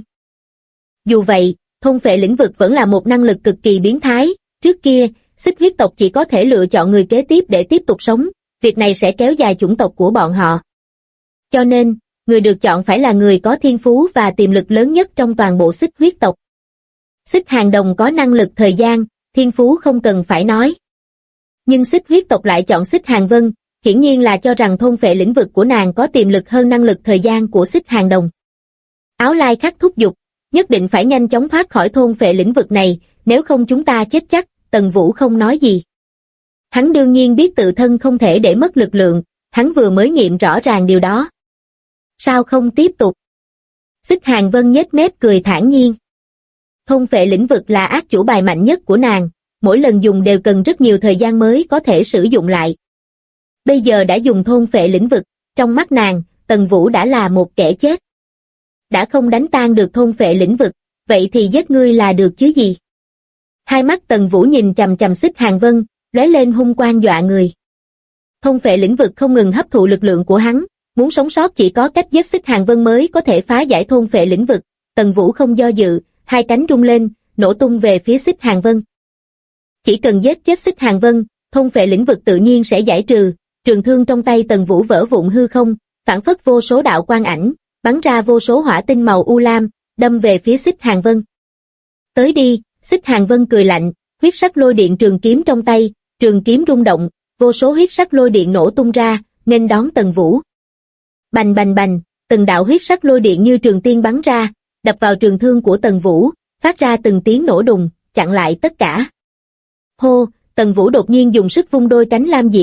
Dù vậy, thôn phệ lĩnh vực vẫn là một năng lực cực kỳ biến thái, trước kia, Xích huyết tộc chỉ có thể lựa chọn người kế tiếp để tiếp tục sống, việc này sẽ kéo dài chủng tộc của bọn họ. Cho nên, người được chọn phải là người có thiên phú và tiềm lực lớn nhất trong toàn bộ Xích huyết tộc. Xích Hàng Đồng có năng lực thời gian, thiên phú không cần phải nói. Nhưng Xích huyết tộc lại chọn Xích Hàng Vân, hiển nhiên là cho rằng thôn phệ lĩnh vực của nàng có tiềm lực hơn năng lực thời gian của Xích Hàng Đồng. Áo Lai Khách thúc giục, nhất định phải nhanh chóng thoát khỏi thôn phệ lĩnh vực này, nếu không chúng ta chết chắc. Tần Vũ không nói gì. Hắn đương nhiên biết tự thân không thể để mất lực lượng, hắn vừa mới nghiệm rõ ràng điều đó. Sao không tiếp tục? Xích Hàng Vân nhếch mép cười thản nhiên. Thôn phệ lĩnh vực là ác chủ bài mạnh nhất của nàng, mỗi lần dùng đều cần rất nhiều thời gian mới có thể sử dụng lại. Bây giờ đã dùng thôn phệ lĩnh vực, trong mắt nàng, Tần Vũ đã là một kẻ chết. Đã không đánh tan được thôn phệ lĩnh vực, vậy thì giết ngươi là được chứ gì? Hai mắt Tần Vũ nhìn chằm chằm Xích Hàng Vân, lóe lên hung quang dọa người. Thôn phệ lĩnh vực không ngừng hấp thụ lực lượng của hắn, muốn sống sót chỉ có cách giết Xích Hàng Vân mới có thể phá giải thôn phệ lĩnh vực. Tần Vũ không do dự, hai cánh rung lên, nổ tung về phía Xích Hàng Vân. Chỉ cần giết chết Xích Hàng Vân, thôn phệ lĩnh vực tự nhiên sẽ giải trừ. Trường thương trong tay Tần Vũ vỡ vụn hư không, phản phất vô số đạo quang ảnh, bắn ra vô số hỏa tinh màu u lam, đâm về phía Xích Hàng Vân. Tới đi! Xích Hàng Vân cười lạnh, huyết sắc lôi điện trường kiếm trong tay, trường kiếm rung động, vô số huyết sắc lôi điện nổ tung ra, nghênh đón Tần Vũ. Bành bành bành, từng đạo huyết sắc lôi điện như trường tiên bắn ra, đập vào trường thương của Tần Vũ, phát ra từng tiếng nổ đùng, chặn lại tất cả. Hô, Tần Vũ đột nhiên dùng sức vung đôi cánh lam diễm,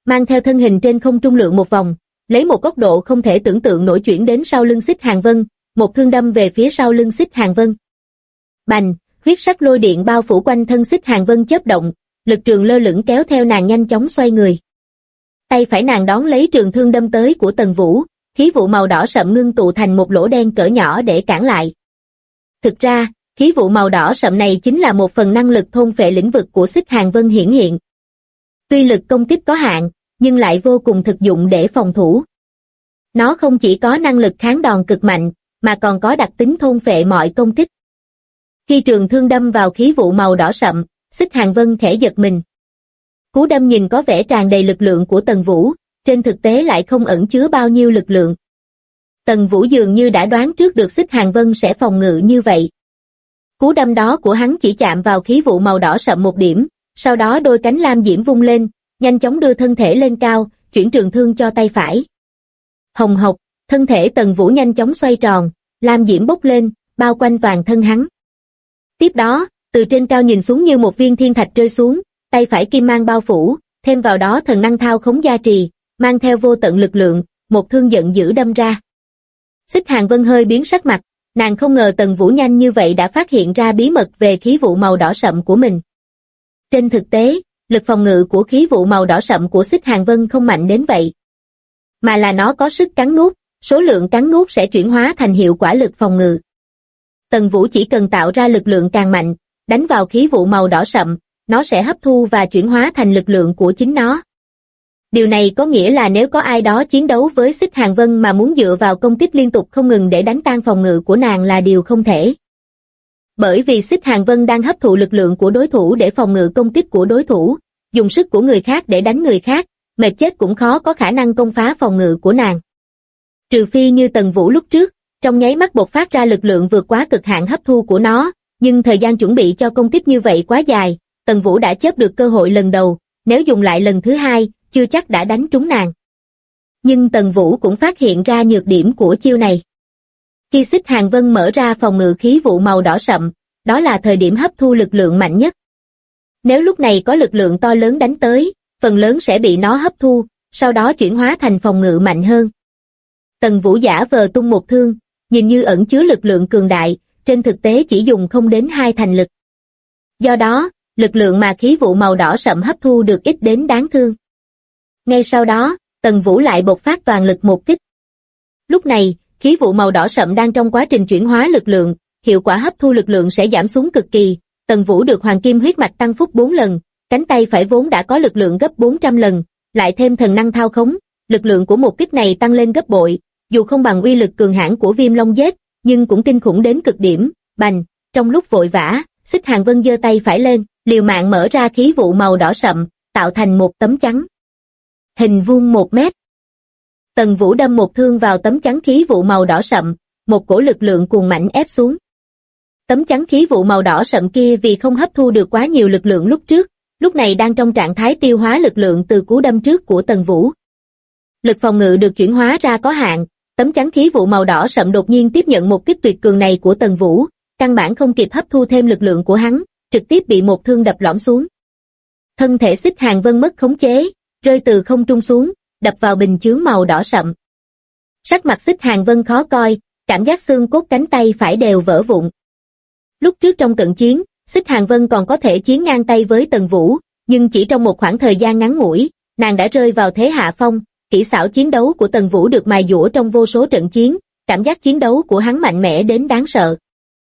mang theo thân hình trên không trung lượn một vòng, lấy một góc độ không thể tưởng tượng nổi chuyển đến sau lưng Xích Hàng Vân, một thương đâm về phía sau lưng Xích Hàng Vân. Bành, huyết sắc lôi điện bao phủ quanh thân Xích Hàng Vân chớp động, lực trường lơ lửng kéo theo nàng nhanh chóng xoay người. Tay phải nàng đón lấy trường thương đâm tới của Tần Vũ, khí vụ màu đỏ sậm ngưng tụ thành một lỗ đen cỡ nhỏ để cản lại. Thực ra, khí vụ màu đỏ sậm này chính là một phần năng lực thôn phệ lĩnh vực của Xích Hàng Vân hiển hiện. Tuy lực công kích có hạn, nhưng lại vô cùng thực dụng để phòng thủ. Nó không chỉ có năng lực kháng đòn cực mạnh, mà còn có đặc tính thôn phệ mọi công kích. Khi trường thương đâm vào khí vụ màu đỏ sậm, Xích Hàng Vân khẽ giật mình. Cú đâm nhìn có vẻ tràn đầy lực lượng của Tần Vũ, trên thực tế lại không ẩn chứa bao nhiêu lực lượng. Tần Vũ dường như đã đoán trước được Xích Hàng Vân sẽ phòng ngự như vậy. Cú đâm đó của hắn chỉ chạm vào khí vụ màu đỏ sậm một điểm, sau đó đôi cánh lam diễm vung lên, nhanh chóng đưa thân thể lên cao, chuyển trường thương cho tay phải. Hồng hộc, thân thể Tần Vũ nhanh chóng xoay tròn, lam diễm bốc lên, bao quanh toàn thân hắn. Tiếp đó, từ trên cao nhìn xuống như một viên thiên thạch rơi xuống, tay phải kim mang bao phủ, thêm vào đó thần năng thao khống gia trì, mang theo vô tận lực lượng, một thương giận dữ đâm ra. Xích Hàng Vân hơi biến sắc mặt, nàng không ngờ Tần Vũ nhanh như vậy đã phát hiện ra bí mật về khí vụ màu đỏ sậm của mình. Trên thực tế, lực phòng ngự của khí vụ màu đỏ sậm của Xích Hàng Vân không mạnh đến vậy, mà là nó có sức cắn nuốt, số lượng cắn nuốt sẽ chuyển hóa thành hiệu quả lực phòng ngự. Tần Vũ chỉ cần tạo ra lực lượng càng mạnh, đánh vào khí vụ màu đỏ sậm, nó sẽ hấp thu và chuyển hóa thành lực lượng của chính nó. Điều này có nghĩa là nếu có ai đó chiến đấu với Xích Hàng Vân mà muốn dựa vào công kích liên tục không ngừng để đánh tan phòng ngự của nàng là điều không thể. Bởi vì Xích Hàng Vân đang hấp thụ lực lượng của đối thủ để phòng ngự công kích của đối thủ, dùng sức của người khác để đánh người khác, mệt chết cũng khó có khả năng công phá phòng ngự của nàng. Trừ phi như Tần Vũ lúc trước, trong nháy mắt bộc phát ra lực lượng vượt quá cực hạn hấp thu của nó, nhưng thời gian chuẩn bị cho công kích như vậy quá dài, Tần Vũ đã chớp được cơ hội lần đầu, nếu dùng lại lần thứ hai, chưa chắc đã đánh trúng nàng. Nhưng Tần Vũ cũng phát hiện ra nhược điểm của chiêu này. Khi Xích Hàng Vân mở ra phòng ngự khí vụ màu đỏ sậm, đó là thời điểm hấp thu lực lượng mạnh nhất. Nếu lúc này có lực lượng to lớn đánh tới, phần lớn sẽ bị nó hấp thu, sau đó chuyển hóa thành phòng ngự mạnh hơn. Tần Vũ giả vờ tung một thương, nhìn như ẩn chứa lực lượng cường đại, trên thực tế chỉ dùng không đến 2 thành lực. Do đó, lực lượng mà khí vụ màu đỏ sậm hấp thu được ít đến đáng thương. Ngay sau đó, Tần Vũ lại bộc phát toàn lực một kích. Lúc này, khí vụ màu đỏ sậm đang trong quá trình chuyển hóa lực lượng, hiệu quả hấp thu lực lượng sẽ giảm xuống cực kỳ. Tần Vũ được hoàng kim huyết mạch tăng phúc 4 lần, cánh tay phải vốn đã có lực lượng gấp 400 lần, lại thêm thần năng thao khống, lực lượng của một kích này tăng lên gấp bội, dù không bằng uy lực cường hãn của Viêm Long Giết, nhưng cũng kinh khủng đến cực điểm. Bành, trong lúc vội vã, Xích Hàng Vân giơ tay phải lên, liều mạng mở ra khí vụ màu đỏ sậm, tạo thành một tấm chắn. Hình vuông 1 mét. Tần Vũ đâm một thương vào tấm chắn khí vụ màu đỏ sậm, một cổ lực lượng cuồng mãnh ép xuống. Tấm chắn khí vụ màu đỏ sậm kia vì không hấp thu được quá nhiều lực lượng lúc trước, lúc này đang trong trạng thái tiêu hóa lực lượng từ cú đâm trước của Tần Vũ. Lực phòng ngự được chuyển hóa ra có hạn, tấm chắn khí vụ màu đỏ sậm đột nhiên tiếp nhận một kích tuyệt cường này của Tần Vũ, căn bản không kịp hấp thu thêm lực lượng của hắn, trực tiếp bị một thương đập lõm xuống. Thân thể Xích Hàng Vân mất khống chế, rơi từ không trung xuống, đập vào bình chướng màu đỏ sậm. Sắc mặt Xích Hàng Vân khó coi, cảm giác xương cốt cánh tay phải đều vỡ vụn. Lúc trước trong cận chiến, Xích Hàng Vân còn có thể chiến ngang tay với Tần Vũ, nhưng chỉ trong một khoảng thời gian ngắn ngủi, nàng đã rơi vào thế hạ phong. Kỹ xảo chiến đấu của Tần Vũ được mài dũa trong vô số trận chiến, cảm giác chiến đấu của hắn mạnh mẽ đến đáng sợ.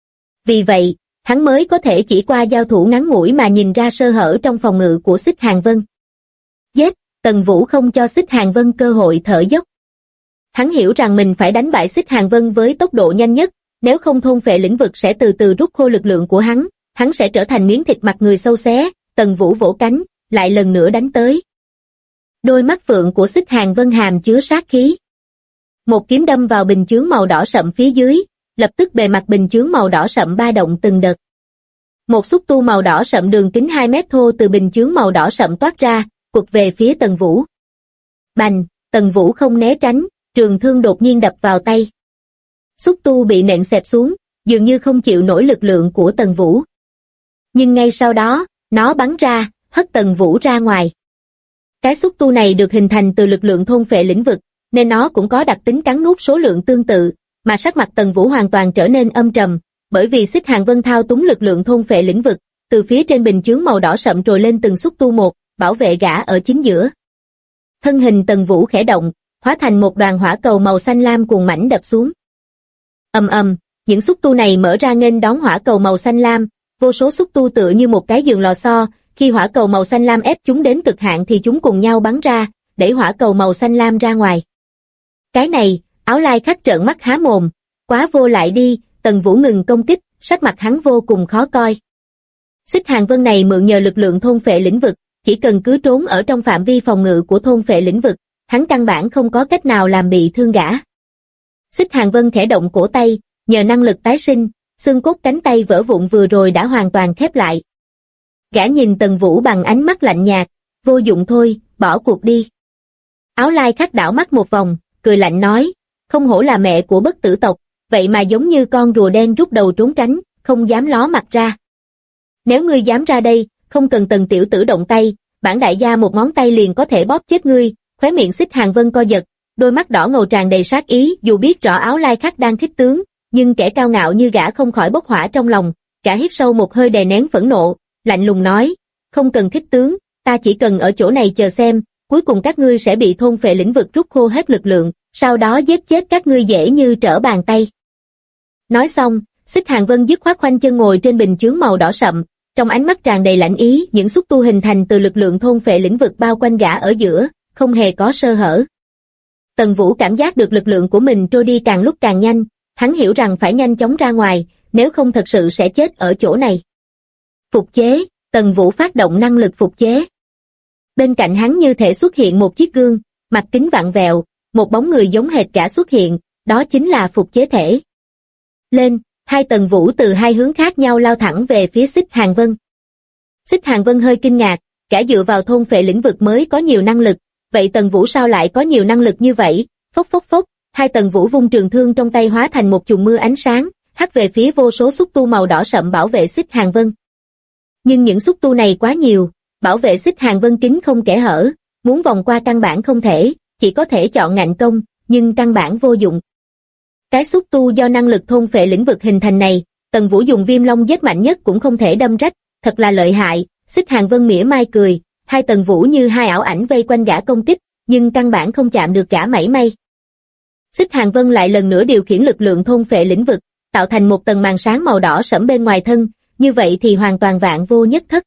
Vì vậy, hắn mới có thể chỉ qua giao thủ ngắn ngủi mà nhìn ra sơ hở trong phòng ngự của Xích Hàng Vân. Giết, Tần Vũ không cho Xích Hàng Vân cơ hội thở dốc. Hắn hiểu rằng mình phải đánh bại Xích Hàng Vân với tốc độ nhanh nhất, nếu không thôn phệ lĩnh vực sẽ từ từ rút khô lực lượng của hắn sẽ trở thành miếng thịt mặt người sâu xé. Tần Vũ vỗ cánh, lại lần nữa đánh tới. Đôi mắt phượng của Xích Hàng Vân hàm chứa sát khí. Một kiếm đâm vào bình chướng màu đỏ sậm phía dưới, lập tức bề mặt bình chướng màu đỏ sậm ba động từng đợt. Một xúc tu màu đỏ sậm đường kính 2 mét thô từ bình chướng màu đỏ sậm toát ra, quật về phía Tần Vũ. Bành, Tần Vũ không né tránh, trường thương đột nhiên đập vào tay. Xúc tu bị nện xẹp xuống, dường như không chịu nổi lực lượng của Tần Vũ. Nhưng ngay sau đó, nó bắn ra, hất Tần Vũ ra ngoài. Cái xúc tu này được hình thành từ lực lượng thôn phệ lĩnh vực, nên nó cũng có đặc tính cắn nuốt số lượng tương tự, mà sắc mặt Tần Vũ hoàn toàn trở nên âm trầm, bởi vì Xích Hàng Vân thao túng lực lượng thôn phệ lĩnh vực, từ phía trên bình chướng màu đỏ sậm trồi lên từng xúc tu một, bảo vệ gã ở chính giữa. Thân hình Tần Vũ khẽ động, hóa thành một đoàn hỏa cầu màu xanh lam cuồn mãnh đập xuống. Ầm ầm, những xúc tu này mở ra nghênh đón hỏa cầu màu xanh lam, vô số xúc tu tựa như một cái giường lò xo, khi hỏa cầu màu xanh lam ép chúng đến cực hạn thì chúng cùng nhau bắn ra, đẩy hỏa cầu màu xanh lam ra ngoài. Cái này, Áo Lai Khắc trợn mắt há mồm, quá vô lại đi, Tần Vũ ngừng công kích, sắc mặt hắn vô cùng khó coi. Xích Hàng Vân này mượn nhờ lực lượng thôn phệ lĩnh vực, chỉ cần cứ trốn ở trong phạm vi phòng ngự của thôn phệ lĩnh vực, hắn căn bản không có cách nào làm bị thương gã. Xích Hàng Vân khẽ động cổ tay, nhờ năng lực tái sinh, xương cốt cánh tay vỡ vụn vừa rồi đã hoàn toàn khép lại. Gã nhìn Tần Vũ bằng ánh mắt lạnh nhạt, vô dụng thôi, bỏ cuộc đi. Áo Lai Khắc đảo mắt một vòng, cười lạnh nói, không hổ là mẹ của bất tử tộc, vậy mà giống như con rùa đen rút đầu trốn tránh, không dám ló mặt ra. Nếu ngươi dám ra đây, không cần Tần tiểu tử động tay, bản đại gia một ngón tay liền có thể bóp chết ngươi. Khóe miệng Xích Hàng Vân co giật, đôi mắt đỏ ngầu tràn đầy sát ý, dù biết rõ Áo Lai Khắc đang khích tướng, nhưng kẻ cao ngạo như gã không khỏi bốc hỏa trong lòng, gã hít sâu một hơi đè nén phẫn nộ, lạnh lùng nói, không cần khích tướng, ta chỉ cần ở chỗ này chờ xem, cuối cùng các ngươi sẽ bị thôn phệ lĩnh vực rút khô hết lực lượng, sau đó giết chết các ngươi dễ như trở bàn tay. Nói xong, Xích Hàng Vân dứt khoát khoanh chân ngồi trên bình chướng màu đỏ sậm, trong ánh mắt tràn đầy lạnh ý, những xúc tu hình thành từ lực lượng thôn phệ lĩnh vực bao quanh gã ở giữa, không hề có sơ hở. Tần Vũ cảm giác được lực lượng của mình trôi đi càng lúc càng nhanh, hắn hiểu rằng phải nhanh chóng ra ngoài, nếu không thật sự sẽ chết ở chỗ này. Phục chế, Tần Vũ phát động năng lực phục chế. Bên cạnh hắn như thể xuất hiện một chiếc gương, mặt kính vặn vẹo, một bóng người giống hệt gã xuất hiện, đó chính là phục chế thể. Lên, hai Tần Vũ từ hai hướng khác nhau lao thẳng về phía Xích Hàng Vân. Xích Hàng Vân hơi kinh ngạc, cả dựa vào thôn phệ lĩnh vực mới có nhiều năng lực, vậy Tần Vũ sao lại có nhiều năng lực như vậy? Phốc phốc phốc, hai Tần Vũ vung trường thương trong tay hóa thành một chùm mưa ánh sáng, hắt về phía vô số xúc tu màu đỏ sậm bảo vệ Xích Hàng Vân. Nhưng những xúc tu này quá nhiều, bảo vệ Xích Hàng Vân kín không kẽ hở, muốn vòng qua căn bản không thể, chỉ có thể chọn ngạnh công, nhưng căn bản vô dụng. Cái xúc tu do năng lực thôn phệ lĩnh vực hình thành này, Tần Vũ dùng viêm long giết mạnh nhất cũng không thể đâm rách, thật là lợi hại. Xích Hàng Vân mỉa mai cười, hai Tần Vũ như hai ảo ảnh vây quanh gã công kích, nhưng căn bản không chạm được gã mảy may. Xích Hàng Vân lại lần nữa điều khiển lực lượng thôn phệ lĩnh vực, tạo thành một tầng màn sáng màu đỏ sẫm bên ngoài thân, như vậy thì hoàn toàn vạn vô nhất thất.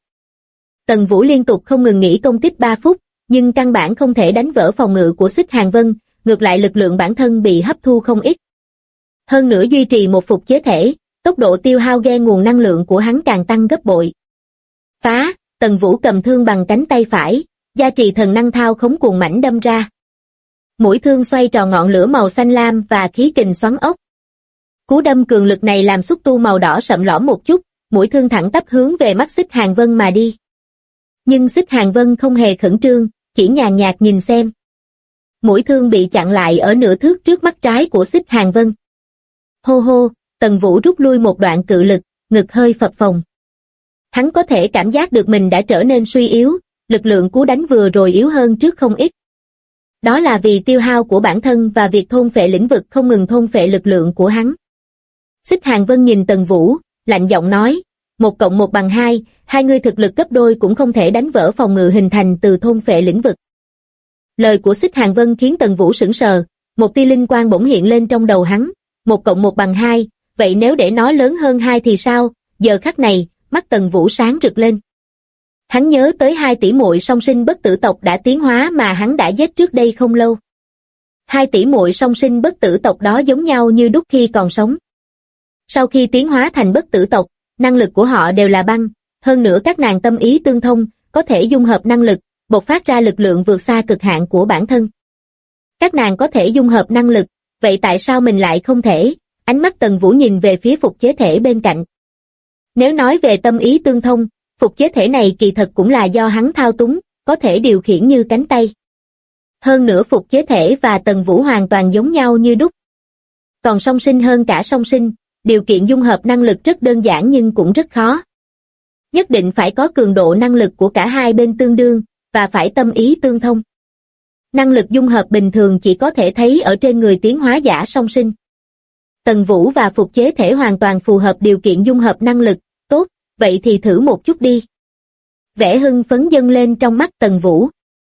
Tần Vũ liên tục không ngừng nghỉ công kích 3 phút, nhưng căn bản không thể đánh vỡ phòng ngự của Xích Hàng Vân, ngược lại lực lượng bản thân bị hấp thu không ít. Hơn nữa duy trì một phục chế thể, tốc độ tiêu hao ghen nguồn năng lượng của hắn càng tăng gấp bội. Phá, Tần Vũ cầm thương bằng cánh tay phải, gia trì thần năng thao khống cuồng mãnh đâm ra. Mũi thương xoay tròn ngọn lửa màu xanh lam và khí kình xoắn ốc. Cú đâm cường lực này làm xúc tu màu đỏ sậm lõm một chút, mũi thương thẳng tắp hướng về mắt Xích Hàng Vân mà đi. Nhưng Xích Hàng Vân không hề khẩn trương, chỉ nhàn nhạt nhìn xem. Mũi thương bị chặn lại ở nửa thước trước mắt trái của Xích Hàng Vân. Hô hô, Tần Vũ rút lui một đoạn cự lực, ngực hơi phập phồng. Hắn có thể cảm giác được mình đã trở nên suy yếu, lực lượng cú đánh vừa rồi yếu hơn trước không ít. Đó là vì tiêu hao của bản thân và việc thôn phệ lĩnh vực không ngừng thôn phệ lực lượng của hắn. Xích Hàng Vân nhìn Tần Vũ, lạnh giọng nói, 1 + 1 = 2, hai người thực lực gấp đôi cũng không thể đánh vỡ phòng ngự hình thành từ thôn phệ lĩnh vực. Lời của Xích Hàng Vân khiến Tần Vũ sững sờ, một tia linh quang bỗng hiện lên trong đầu hắn, 1 + 1 = 2, vậy nếu để nó lớn hơn 2 thì sao? Giờ khắc này, mắt Tần Vũ sáng rực lên. Hắn nhớ tới 2 tỷ muội song sinh bất tử tộc đã tiến hóa mà hắn đã giết trước đây không lâu. 2 tỷ muội song sinh bất tử tộc đó giống nhau như đúc khi còn sống. Sau khi tiến hóa thành bất tử tộc, năng lực của họ đều là băng, hơn nữa các nàng tâm ý tương thông, có thể dung hợp năng lực, bộc phát ra lực lượng vượt xa cực hạn của bản thân. Các nàng có thể dung hợp năng lực, vậy tại sao mình lại không thể? Ánh mắt Tần Vũ nhìn về phía phục chế thể bên cạnh. Nếu nói về tâm ý tương thông, phục chế thể này kỳ thật cũng là do hắn thao túng, có thể điều khiển như cánh tay. Hơn nữa phục chế thể và Tần Vũ hoàn toàn giống nhau như đúc. Còn song sinh hơn cả song sinh, điều kiện dung hợp năng lực rất đơn giản nhưng cũng rất khó. Nhất định phải có cường độ năng lực của cả hai bên tương đương, và phải tâm ý tương thông. Năng lực dung hợp bình thường chỉ có thể thấy ở trên người tiến hóa giả song sinh. Tần Vũ và phục chế thể hoàn toàn phù hợp điều kiện dung hợp năng lực, tốt, vậy thì thử một chút đi. Vẻ hưng phấn dâng lên trong mắt Tần Vũ.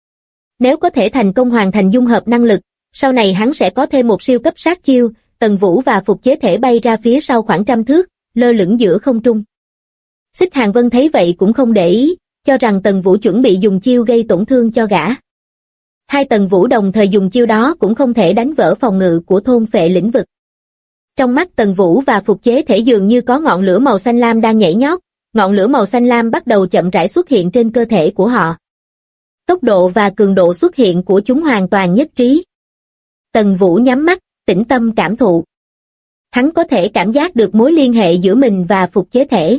Nếu có thể thành công hoàn thành dung hợp năng lực, sau này hắn sẽ có thêm một siêu cấp sát chiêu. Tần Vũ và phục chế thể bay ra phía sau khoảng 100 thước, lơ lửng giữa không trung. Xích Hàng Vân thấy vậy cũng không để ý, cho rằng Tần Vũ chuẩn bị dùng chiêu gây tổn thương cho gã. Hai Tần Vũ đồng thời dùng chiêu đó cũng không thể đánh vỡ phòng ngự của thôn phệ lĩnh vực. Trong mắt Tần Vũ và phục chế thể dường như có ngọn lửa màu xanh lam đang nhảy nhót, ngọn lửa màu xanh lam bắt đầu chậm rãi xuất hiện trên cơ thể của họ. Tốc độ và cường độ xuất hiện của chúng hoàn toàn nhất trí. Tần Vũ nhắm mắt, tĩnh tâm cảm thụ. Hắn có thể cảm giác được mối liên hệ giữa mình và phục chế thể.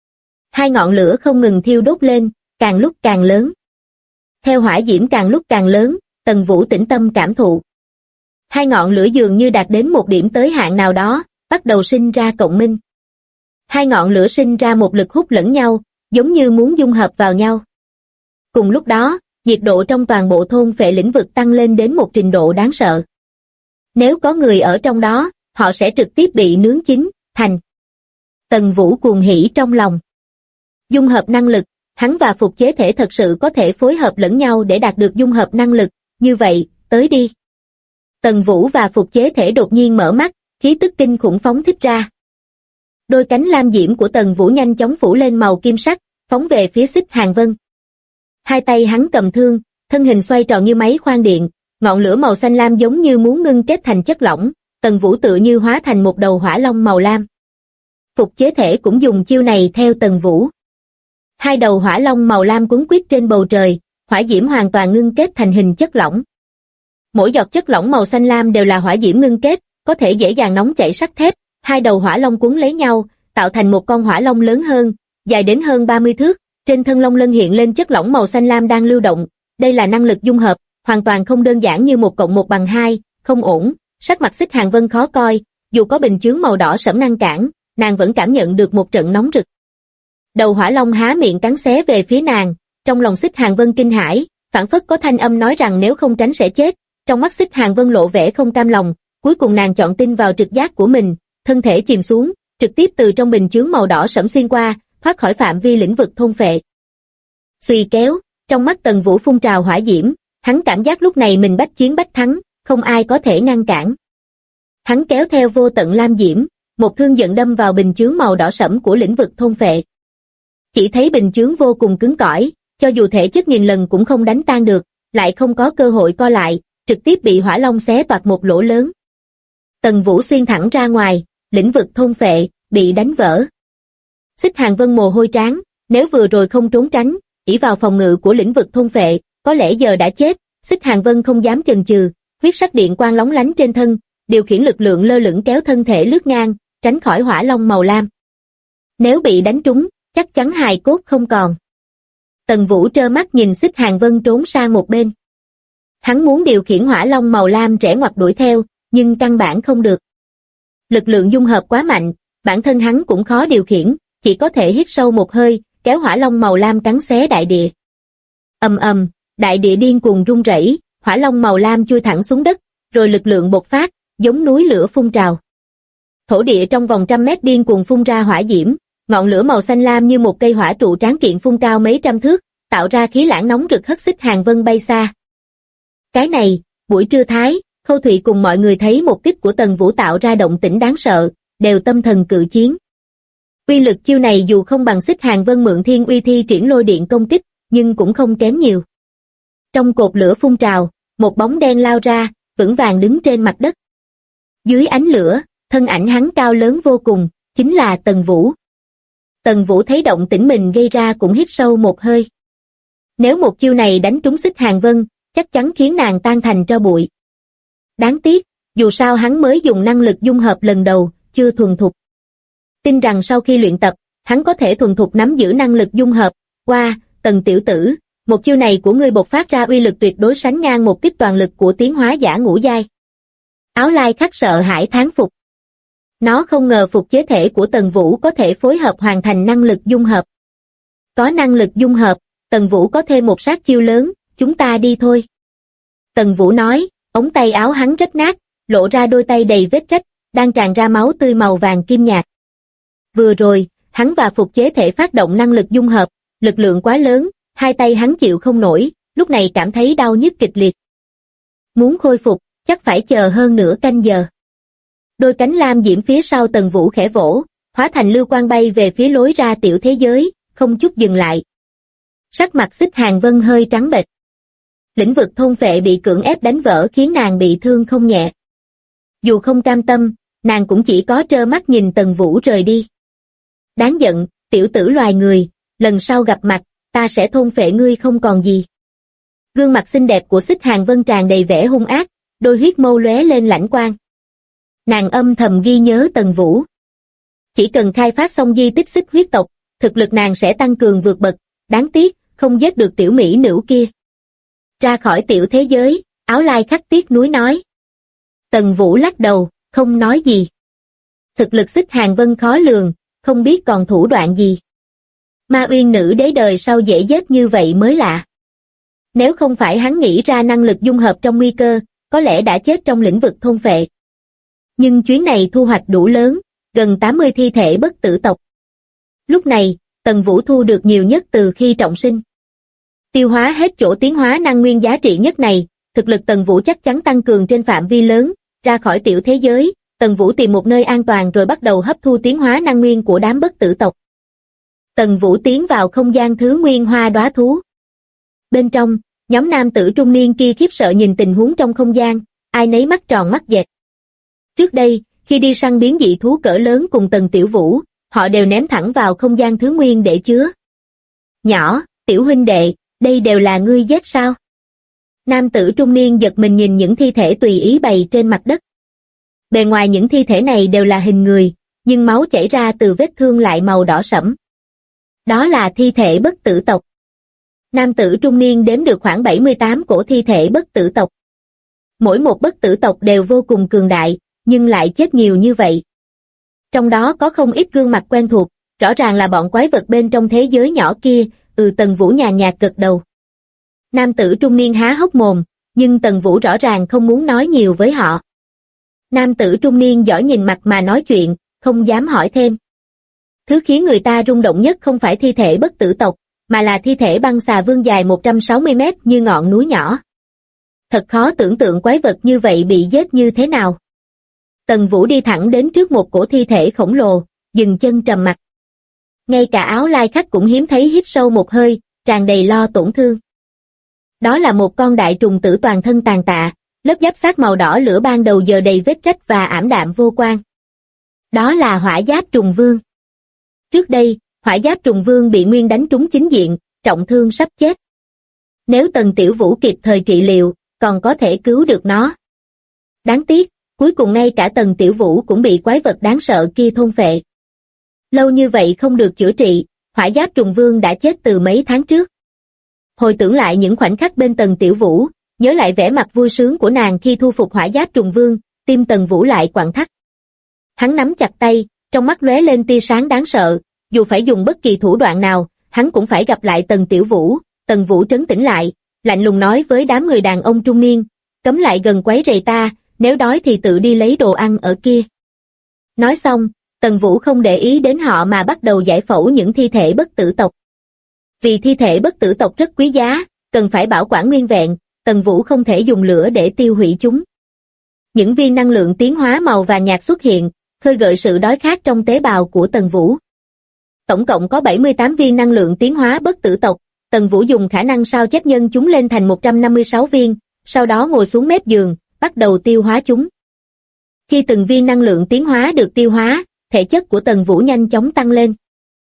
Hai ngọn lửa không ngừng thiêu đốt lên, càng lúc càng lớn. Theo hỏa diễm càng lúc càng lớn, Tần Vũ tĩnh tâm cảm thụ. Hai ngọn lửa dường như đạt đến một điểm tới hạn nào đó, bắt đầu sinh ra cộng minh. Hai ngọn lửa sinh ra một lực hút lẫn nhau, giống như muốn dung hợp vào nhau. Cùng lúc đó, nhiệt độ trong toàn bộ thôn phệ lĩnh vực tăng lên đến một trình độ đáng sợ. Nếu có người ở trong đó, họ sẽ trực tiếp bị nướng chín, thành. Tần Vũ cuồng hỉ trong lòng. Dung hợp năng lực, hắn và phục chế thể thật sự có thể phối hợp lẫn nhau để đạt được dung hợp năng lực, như vậy, tới đi. Tần Vũ và phục chế thể đột nhiên mở mắt, khí tức kinh khủng phóng thích ra. Đôi cánh lam diễm của Tần Vũ nhanh chóng phủ lên màu kim sắc, phóng về phía Xích Hàng Vân. Hai tay hắn cầm thương, thân hình xoay tròn như máy khoan điện, ngọn lửa màu xanh lam giống như muốn ngưng kết thành chất lỏng, Tần Vũ tựa như hóa thành một đầu hỏa long màu lam. Phục chế thể cũng dùng chiêu này theo Tần Vũ. Hai đầu hỏa long màu lam cuốn quýt trên bầu trời, hỏa diễm hoàn toàn ngưng kết thành hình chất lỏng. Mỗi giọt chất lỏng màu xanh lam đều là hỏa diễm ngưng kết, có thể dễ dàng nóng chảy sắt thép. Hai đầu hỏa long cuốn lấy nhau, tạo thành một con hỏa long lớn hơn, dài đến hơn 30 thước, trên thân long lân hiện lên chất lỏng màu xanh lam đang lưu động. Đây là năng lực dung hợp, hoàn toàn không đơn giản như 1+1=2, không ổn. Sắc mặt Xích Hàng Vân khó coi, dù có bình chướng màu đỏ sẫm ngăn cản, nàng vẫn cảm nhận được một trận nóng rực. Đầu hỏa long há miệng cắn xé về phía nàng, trong lòng Xích Hàng Vân kinh hãi, phảng phất có thanh âm nói rằng nếu không tránh sẽ chết. Trong mắt Xích Hàng Vân lộ vẻ không cam lòng, cuối cùng nàng chọn tin vào trực giác của mình, thân thể chìm xuống, trực tiếp từ trong bình chướng màu đỏ sẫm xuyên qua, thoát khỏi phạm vi lĩnh vực thôn phệ. Xuy kéo, trong mắt Tần Vũ phun trào hỏa diễm, hắn cảm giác lúc này mình bách chiến bách thắng, không ai có thể ngăn cản. Hắn kéo theo vô tận lam diễm, một thương giận đâm vào bình chướng màu đỏ sẫm của lĩnh vực thôn phệ. Chỉ thấy bình chướng vô cùng cứng cỏi, cho dù thể chất nghìn lần cũng không đánh tan được, lại không có cơ hội co lại, trực tiếp bị hỏa long xé toạc một lỗ lớn. Tần Vũ xuyên thẳng ra ngoài, lĩnh vực thôn phệ, bị đánh vỡ. Xích Hàng Vân mồ hôi trán, nếu vừa rồi không trốn tránh, ỷ vào phòng ngự của lĩnh vực thôn phệ, có lẽ giờ đã chết. Xích Hàng Vân không dám chần chừ, huyết sắc điện quang lóng lánh trên thân, điều khiển lực lượng lơ lửng kéo thân thể lướt ngang, tránh khỏi hỏa long màu lam. Nếu bị đánh trúng, chắc chắn hài cốt không còn. Tần Vũ trơ mắt nhìn Xích Hàng Vân trốn sang một bên. Hắn muốn điều khiển hỏa long màu lam rẽ ngoặt đuổi theo, nhưng căn bản không được. Lực lượng dung hợp quá mạnh, bản thân hắn cũng khó điều khiển, chỉ có thể hít sâu một hơi, kéo hỏa long màu lam cắn xé đại địa. Ầm ầm, đại địa điên cuồng rung rẩy, hỏa long màu lam chui thẳng xuống đất, rồi lực lượng bộc phát, giống núi lửa phun trào. Thổ địa trong vòng 100 mét điên cuồng phun ra hỏa diễm, ngọn lửa màu xanh lam như một cây hỏa trụ tráng kiện phun cao mấy trăm thước, tạo ra khí lãng nóng rực hất Xích Hàng Vân bay xa. Cái này, buổi trưa thái, Khâu Thụy cùng mọi người thấy một kích của Tần Vũ tạo ra động tĩnh đáng sợ, đều tâm thần cự chiến. Uy lực chiêu này dù không bằng Xích Hàng Vân mượn thiên uy thi triển lôi điện công kích, nhưng cũng không kém nhiều. Trong cột lửa phun trào, một bóng đen lao ra, vững vàng đứng trên mặt đất. Dưới ánh lửa, thân ảnh hắn cao lớn vô cùng, chính là Tần Vũ. Tần Vũ thấy động tĩnh mình gây ra cũng hít sâu một hơi. Nếu một chiêu này đánh trúng Xích Hàng Vân, chắc chắn khiến nàng tan thành tro bụi. Đáng tiếc, dù sao hắn mới dùng năng lực dung hợp lần đầu, chưa thuần thục. Tin rằng sau khi luyện tập, hắn có thể thuần thục nắm giữ năng lực dung hợp. Qua, Tần tiểu tử, một chiêu này của ngươi bộc phát ra uy lực tuyệt đối sánh ngang một kích toàn lực của tiến hóa giả ngũ giai. Áo lai khắc sợ hãi thán phục. Nó không ngờ phục chế thể của Tần Vũ có thể phối hợp hoàn thành năng lực dung hợp. Có năng lực dung hợp, Tần Vũ có thêm một sát chiêu lớn, chúng ta đi thôi. Tần Vũ nói, ống tay áo hắn rách nát, lộ ra đôi tay đầy vết rách, đang tràn ra máu tươi màu vàng kim nhạt. Vừa rồi, hắn và phục chế thể phát động năng lực dung hợp, lực lượng quá lớn, hai tay hắn chịu không nổi, lúc này cảm thấy đau nhức kịch liệt. Muốn khôi phục, chắc phải chờ hơn nửa canh giờ. Đôi cánh lam diễm phía sau Tần Vũ khẽ vỗ, hóa thành lưu quang bay về phía lối ra tiểu thế giới, không chút dừng lại. Sắc mặt Xích Hàng Vân hơi trắng bệch. Lĩnh vực thôn phệ bị cưỡng ép đánh vỡ khiến nàng bị thương không nhẹ. Dù không cam tâm, nàng cũng chỉ có trơ mắt nhìn Tần Vũ rời đi. Đáng giận, tiểu tử loài người, lần sau gặp mặt, ta sẽ thôn phệ ngươi không còn gì. Gương mặt xinh đẹp của Xích Hàng Vân tràn đầy vẻ hung ác, đôi huyết mâu lóe lên lãnh quang. Nàng âm thầm ghi nhớ Tần Vũ. Chỉ cần khai phát xong di tích Xích huyết tộc, thực lực nàng sẽ tăng cường vượt bậc, đáng tiếc, không giết được tiểu mỹ nữ kia. Ra khỏi tiểu thế giới, Áo Lai Khắc tiếc nuối nói. Tần Vũ lắc đầu, không nói gì. Thực lực Xích Hàng Vân khó lường, không biết còn thủ đoạn gì. Ma Uyên nữ đế đời sau dễ giết như vậy mới lạ. Nếu không phải hắn nghĩ ra năng lực dung hợp trong nguy cơ, có lẽ đã chết trong lĩnh vực thôn phệ. Nhưng chuyến này thu hoạch đủ lớn, gần 80 thi thể bất tử tộc. Lúc này, Tần Vũ thu được nhiều nhất từ khi trọng sinh. Tiêu hóa hết chỗ tiến hóa năng nguyên giá trị nhất này, thực lực Tần Vũ chắc chắn tăng cường trên phạm vi lớn, ra khỏi tiểu thế giới, Tần Vũ tìm một nơi an toàn rồi bắt đầu hấp thu tiến hóa năng nguyên của đám bất tử tộc. Tần Vũ tiến vào không gian thứ nguyên hoa đóa thú. Bên trong, nhóm nam tử trung niên kia khiếp sợ nhìn tình huống trong không gian, ai nấy mắt tròn mắt dẹt. Trước đây, khi đi săn biến dị thú cỡ lớn cùng Tần Tiểu Vũ, họ đều ném thẳng vào không gian thứ nguyên để chứa. Nhỏ, tiểu huynh đệ, đây đều là ngươi giết sao? Nam tử trung niên giật mình nhìn những thi thể tùy ý bày trên mặt đất. Bề ngoài những thi thể này đều là hình người, nhưng máu chảy ra từ vết thương lại màu đỏ sẫm. Đó là thi thể bất tử tộc. Nam tử trung niên đếm được khoảng 78 cổ thi thể bất tử tộc. Mỗi một bất tử tộc đều vô cùng cường đại, nhưng lại chết nhiều như vậy. Trong đó có không ít gương mặt quen thuộc, rõ ràng là bọn quái vật bên trong thế giới nhỏ kia. Tần Vũ nhàn nhạt gật đầu. Nam tử trung niên há hốc mồm, nhưng Tần Vũ rõ ràng không muốn nói nhiều với họ. Nam tử trung niên giỏi nhìn mặt mà nói chuyện, không dám hỏi thêm. Thứ khiến người ta rung động nhất không phải thi thể bất tử tộc, mà là thi thể băng xà vương dài 160 mét như ngọn núi nhỏ. Thật khó tưởng tượng quái vật như vậy bị giết như thế nào. Tần Vũ đi thẳng đến trước một cổ thi thể khổng lồ, dừng chân trầm mặc. Ngay cả Áo Lai Khắc cũng hiếm thấy hít sâu một hơi, tràn đầy lo tổn thương. Đó là một con đại trùng tử toàn thân tàn tạ, lớp giáp xác màu đỏ lửa ban đầu giờ đầy vết rách và ảm đạm vô quang. Đó là Hỏa Giáp Trùng Vương. Trước đây, Hỏa Giáp Trùng Vương bị Nguyên đánh trúng chính diện, trọng thương sắp chết. Nếu Tần Tiểu Vũ kịp thời trị liệu, còn có thể cứu được nó. Đáng tiếc, cuối cùng ngay cả Tần Tiểu Vũ cũng bị quái vật đáng sợ kia thôn phệ. Lâu như vậy không được chữa trị, Hỏa Giáp Trùng Vương đã chết từ mấy tháng trước. Hồi tưởng lại những khoảnh khắc bên Tần Tiểu Vũ, nhớ lại vẻ mặt vui sướng của nàng khi thu phục Hỏa Giáp Trùng Vương, tim Tần Vũ lại quặn thắt. Hắn nắm chặt tay, trong mắt lóe lên tia sáng đáng sợ, dù phải dùng bất kỳ thủ đoạn nào, hắn cũng phải gặp lại Tần Tiểu Vũ. Tần Vũ trấn tĩnh lại, lạnh lùng nói với đám người đàn ông trung niên, cấm lại gần quấy rầy ta, nếu đói thì tự đi lấy đồ ăn ở kia. Nói xong, Tần Vũ không để ý đến họ mà bắt đầu giải phẫu những thi thể bất tử tộc. Vì thi thể bất tử tộc rất quý giá, cần phải bảo quản nguyên vẹn, Tần Vũ không thể dùng lửa để tiêu hủy chúng. Những viên năng lượng tiến hóa màu vàng nhạt xuất hiện, khơi gợi sự đói khát trong tế bào của Tần Vũ. Tổng cộng có 78 viên năng lượng tiến hóa bất tử tộc, Tần Vũ dùng khả năng sao chép nhân chúng lên thành 156 viên, sau đó ngồi xuống mép giường, bắt đầu tiêu hóa chúng. Khi từng viên năng lượng tiến hóa được tiêu hóa, thể chất của Tần Vũ nhanh chóng tăng lên.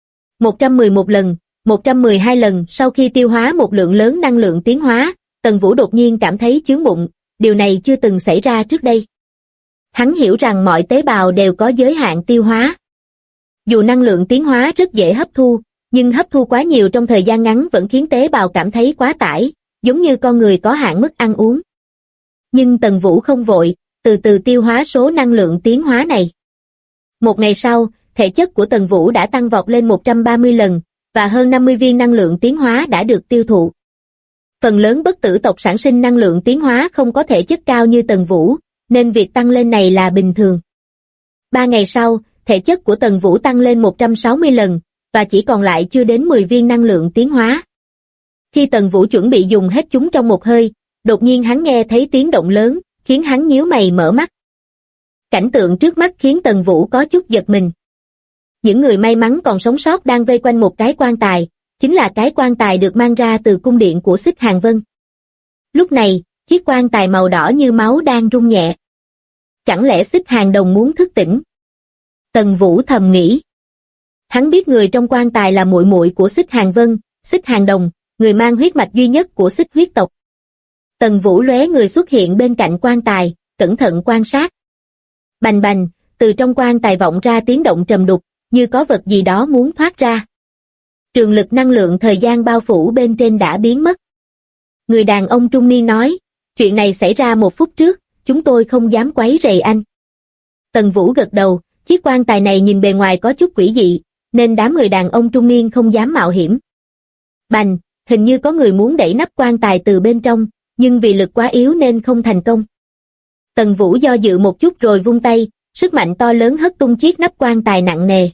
111 lần, 112 lần sau khi tiêu hóa một lượng lớn năng lượng tiến hóa, Tần Vũ đột nhiên cảm thấy chướng bụng, điều này chưa từng xảy ra trước đây. Hắn hiểu rằng mọi tế bào đều có giới hạn tiêu hóa. Dù năng lượng tiến hóa rất dễ hấp thu, nhưng hấp thu quá nhiều trong thời gian ngắn vẫn khiến tế bào cảm thấy quá tải, giống như con người có hạn mức ăn uống. Nhưng Tần Vũ không vội, từ từ tiêu hóa số năng lượng tiến hóa này. Một ngày sau, thể chất của Tần Vũ đã tăng vọt lên 130 lần, và hơn 50 viên năng lượng tiến hóa đã được tiêu thụ. Phần lớn bất tử tộc sản sinh năng lượng tiến hóa không có thể chất cao như Tần Vũ, nên việc tăng lên này là bình thường. 3 ngày sau, thể chất của Tần Vũ tăng lên 160 lần, và chỉ còn lại chưa đến 10 viên năng lượng tiến hóa. Khi Tần Vũ chuẩn bị dùng hết chúng trong một hơi, đột nhiên hắn nghe thấy tiếng động lớn, khiến hắn nhíu mày mở mắt. Cảnh tượng trước mắt khiến Tần Vũ có chút giật mình. Những người may mắn còn sống sót đang vây quanh một cái quan tài, chính là cái quan tài được mang ra từ cung điện của Xích Hàng Vân. Lúc này, chiếc quan tài màu đỏ như máu đang rung nhẹ. Chẳng lẽ Xích Hàng Đồng muốn thức tỉnh? Tần Vũ thầm nghĩ. Hắn biết người trong quan tài là muội muội của Xích Hàng Vân, Xích Hàng Đồng, người mang huyết mạch duy nhất của Xích huyết tộc. Tần Vũ lóe người xuất hiện bên cạnh quan tài, cẩn thận quan sát. Bành bành, từ trong quan tài vọng ra tiếng động trầm đục, như có vật gì đó muốn thoát ra. Trường lực năng lượng thời gian bao phủ bên trên đã biến mất. Người đàn ông trung niên nói, chuyện này xảy ra 1 phút trước, chúng tôi không dám quấy rầy anh. Tần Vũ gật đầu, chiếc quan tài này nhìn bề ngoài có chút quỷ dị, nên đám người đàn ông trung niên không dám mạo hiểm. Bành, hình như có người muốn đẩy nắp quan tài từ bên trong, nhưng vì lực quá yếu nên không thành công. Tần Vũ do dự một chút rồi vung tay, sức mạnh to lớn hất tung chiếc nắp quan tài nặng nề.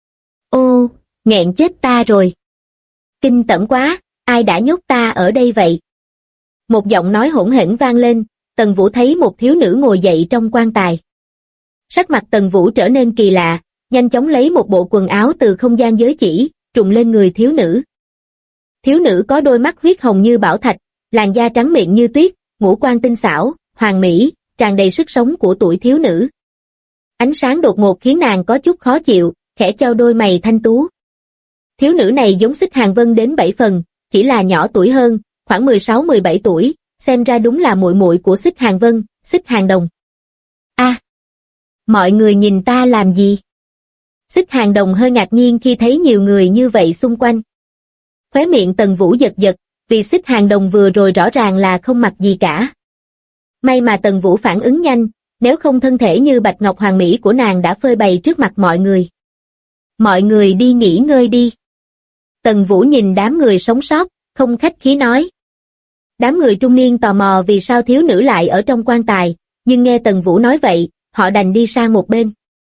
Ô, nghẹn chết ta rồi. Kinh tởm quá, ai đã nhốt ta ở đây vậy? Một giọng nói hỗn hển vang lên, Tần Vũ thấy một thiếu nữ ngồi dậy trong quan tài. Sắc mặt Tần Vũ trở nên kỳ lạ, nhanh chóng lấy một bộ quần áo từ không gian giới chỉ, trùm lên người thiếu nữ. Thiếu nữ có đôi mắt huyết hồng như bảo thạch, làn da trắng mịn như tuyết, ngũ quan tinh xảo, hoàn mỹ, tràn đầy sức sống của tuổi thiếu nữ. Ánh sáng đột ngột khiến nàng có chút khó chịu, khẽ chau đôi mày thanh tú. Thiếu nữ này giống Xích Hàng Vân đến 7 phần, chỉ là nhỏ tuổi hơn, khoảng 16-17 tuổi, xem ra đúng là muội muội của Xích Hàng Vân, Xích Hàng Đồng. A, mọi người nhìn ta làm gì? Xích Hàng Đồng hơi ngạc nhiên khi thấy nhiều người như vậy xung quanh. Khóe miệng Tần Vũ giật giật, vì Xích Hàng Đồng vừa rồi rõ ràng là không mặc gì cả. May mà Tần Vũ phản ứng nhanh, nếu không thân thể như bạch ngọc hoàng mỹ của nàng đã phơi bày trước mặt mọi người. Mọi người đi nghỉ ngơi đi. Tần Vũ nhìn đám người sống sót, không khách khí nói. Đám người trung niên tò mò vì sao thiếu nữ lại ở trong quan tài, nhưng nghe Tần Vũ nói vậy, họ đành đi sang một bên.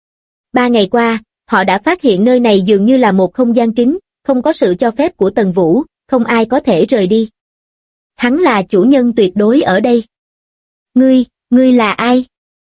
3 ngày qua, họ đã phát hiện nơi này dường như là một không gian kín, không có sự cho phép của Tần Vũ, không ai có thể rời đi. Hắn là chủ nhân tuyệt đối ở đây. Ngươi là ai?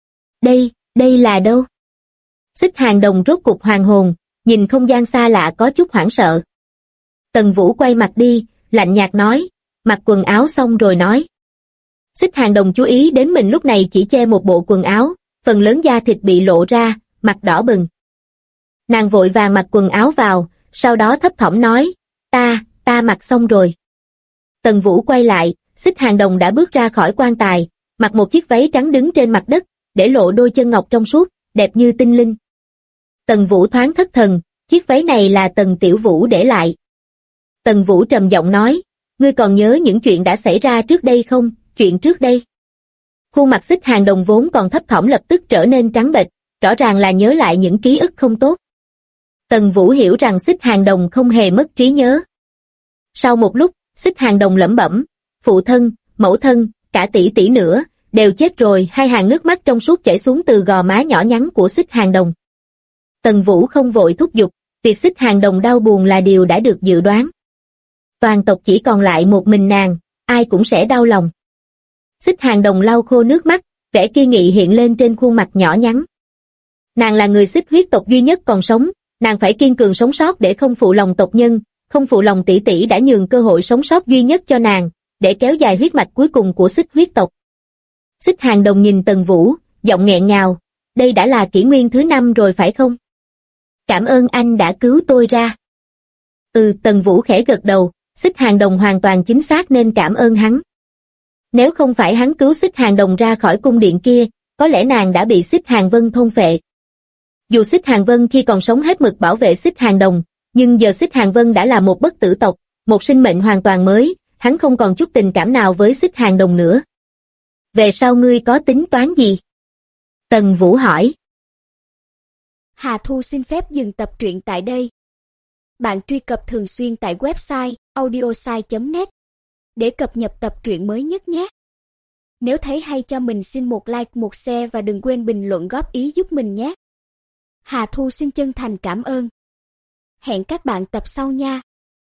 Đây là đâu? Xích Hàng Đồng rốt cục hoàn hồn, nhìn không gian xa lạ có chút hoảng sợ. Tần Vũ quay mặt đi, lạnh nhạt nói, mặc quần áo xong rồi nói. Xích Hàng Đồng chú ý đến mình lúc này chỉ che một bộ quần áo, phần lớn da thịt bị lộ ra, mặt đỏ bừng. Nàng vội vàng mặc quần áo vào, sau đó thấp thỏm nói, ta mặc xong rồi. Tần Vũ quay lại, Xích Hàng Đồng đã bước ra khỏi quan tài, mặc một chiếc váy trắng đứng trên mặt đất, để lộ đôi chân ngọc trong suốt, đẹp như tinh linh. Tần Vũ thoáng thất thần, chiếc váy này là Tần Tiểu Vũ để lại. Tần Vũ trầm giọng nói, ngươi còn nhớ những chuyện đã xảy ra trước đây không, chuyện trước đây? Khuôn mặt Xích Hàng Đồng vốn còn thấp thỏm lập tức trở nên trắng bệch, rõ ràng là nhớ lại những ký ức không tốt. Tần Vũ hiểu rằng Xích Hàng Đồng không hề mất trí nhớ. Sau một lúc, Xích Hàng Đồng lẩm bẩm, phụ thân, mẫu thân, cả tỷ tỷ nữa, đều chết rồi. 2 hàng nước mắt trong suốt chảy xuống từ gò má nhỏ nhắn của Xích Hàng Đồng. Tần Vũ không vội thúc giục, việc Xích Hàng Đồng đau buồn là điều đã được dự đoán. Toàn tộc chỉ còn lại một mình nàng, ai cũng sẽ đau lòng. Xích Hàng Đồng lau khô nước mắt, vẻ kiên nghị hiện lên trên khuôn mặt nhỏ nhắn. Nàng là người Xích huyết tộc duy nhất còn sống, nàng phải kiên cường sống sót để không phụ lòng tộc nhân, không phụ lòng tỷ tỷ đã nhường cơ hội sống sót duy nhất cho nàng, để kéo dài huyết mạch cuối cùng của Xích huyết tộc. Xích Hàng Đồng nhìn Tần Vũ, giọng nghẹn ngào, đây đã là kỷ nguyên thứ 5 rồi phải không? Cảm ơn anh đã cứu tôi ra. Tần Vũ khẽ gật đầu, Xích Hàng Đồng hoàn toàn chính xác nên cảm ơn hắn. Nếu không phải hắn cứu Xích Hàng Đồng ra khỏi cung điện kia, có lẽ nàng đã bị Xích Hàng Vân thôn phệ. Dù Xích Hàng Vân khi còn sống hết mực bảo vệ Xích Hàng Đồng, nhưng giờ Xích Hàng Vân đã là một bất tử tộc, một sinh mệnh hoàn toàn mới, hắn không còn chút tình cảm nào với Xích Hàng Đồng nữa. Về sau ngươi có tính toán gì? Tần Vũ hỏi. Hà Thu xin phép dừng tập truyện tại đây. Bạn truy cập thường xuyên tại website audiosai.net để cập nhật tập truyện mới nhất nhé. Nếu thấy hay cho mình xin một like, một share và đừng quên bình luận góp ý giúp mình nhé. Hà Thu xin chân thành cảm ơn. Hẹn các bạn tập sau nha.